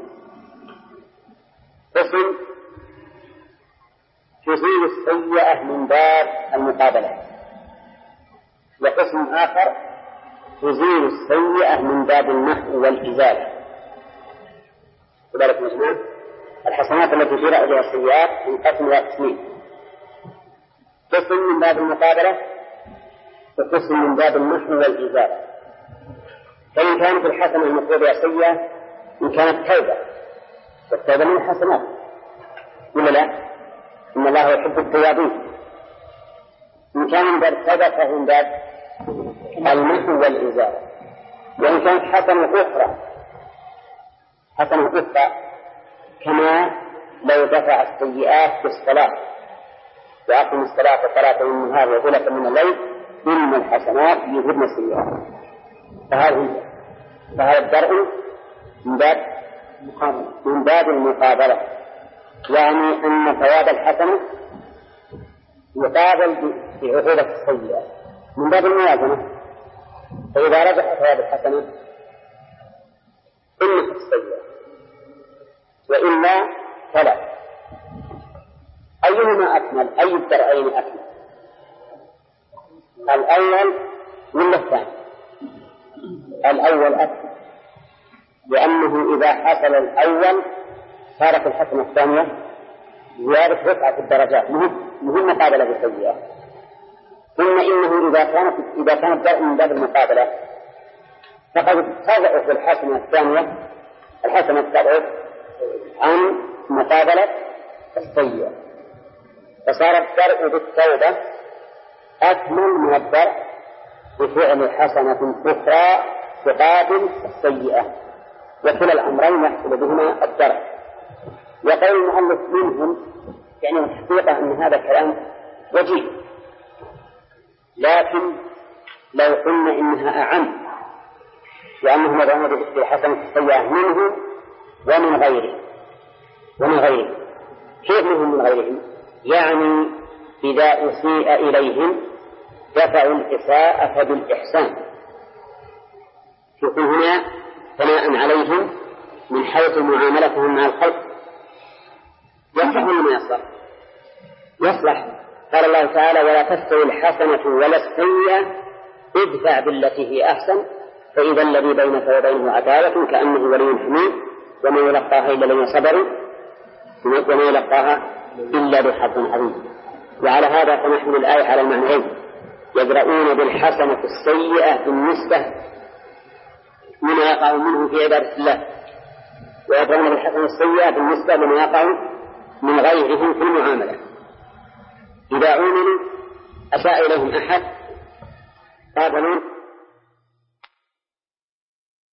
قسم تزيل السيئة من باب المقابلة، وقسم آخر تزيل السيئة من باب المحو والإزالة. وذلك مجموع الحسنات التي تزيل بها السيئات تنقسم إلى قسمين: قسم من باب المقابلة وقسم من باب المحو والإزالة. فإن كانت الحسنة المطلوبة بها سيئة، إن كانت توبة، والتوبة من الحسنات ولا لا؟ إن الله يحب التوابين. إن كان من باب التوبة فهو من باب المحو والإزالة. وإن كانت حسنة أخرى كما لو دفع السيئات بالصلاة وأقم الصلاة وصلاة النهار وغلة من الليل إن الحسنات يذهبن السيئات. فهذا الدرء من باب المقابلة، يعني أن ثواب الحسنة يقابل بعقوبة السيئة من باب الموازنة. فإذا رجح ثواب الحسنة إنها السيئة، وإلا فلا. أيهما أكمل؟ أي الدرعين أكمل؟ الأول ولا الثاني؟ الأول أكمل، لأنه إذا حصل الأول صارت الحسنة الثانية زيادة رفعة الدرجات، مهم مقابلة بالسيئة. ثم إنه إذا كان الدرء من باب المقابلة فقد تضعف الحسنة الثانية، الحسنة تضعف عن مقابلة السيئة، فصار الدرء بالتوبة أكمل من الدرء بفعل حسنة أخرى تقابل السيئة، وكلا الأمرين يحصل بهما الدرء. وقول المؤلف منهم يعني الحقيقة أن هذا كلام وجيه، لكن لو قلنا إنها أعم، لأنهم يدعون بالحسنة السيئة منهم ومن غيره، كيف منهم من غيرهم؟ يعني إذا أسيء إليهم دفعوا الإساءة بالإحسان. يكون هنا ثناء عليهم من حيث معاملتهم مع الخلق. يصلح ولا ما يصلح؟ يصلح. قال الله تعالى: ولا تستوي الحسنة ولا السيئة ادفع بالتي هي أحسن فإذا الذي بينك وبينه عداوة كأنه ولي حميم وما يلقاها إلا الذين صبروا وما يلقاها إلا ذو حظ عظيم. وعلى هذا فنحمل الآية على المعنيين: يدرؤون بالحسنة السيئة بالنسبة لما يقع منه في عبادة الله، ويدرؤون بالحسنة السيئة بالنسبة لما يقع من غيرهم في المعاملة. إذا عملوا أساء إليهم أحد قابلوا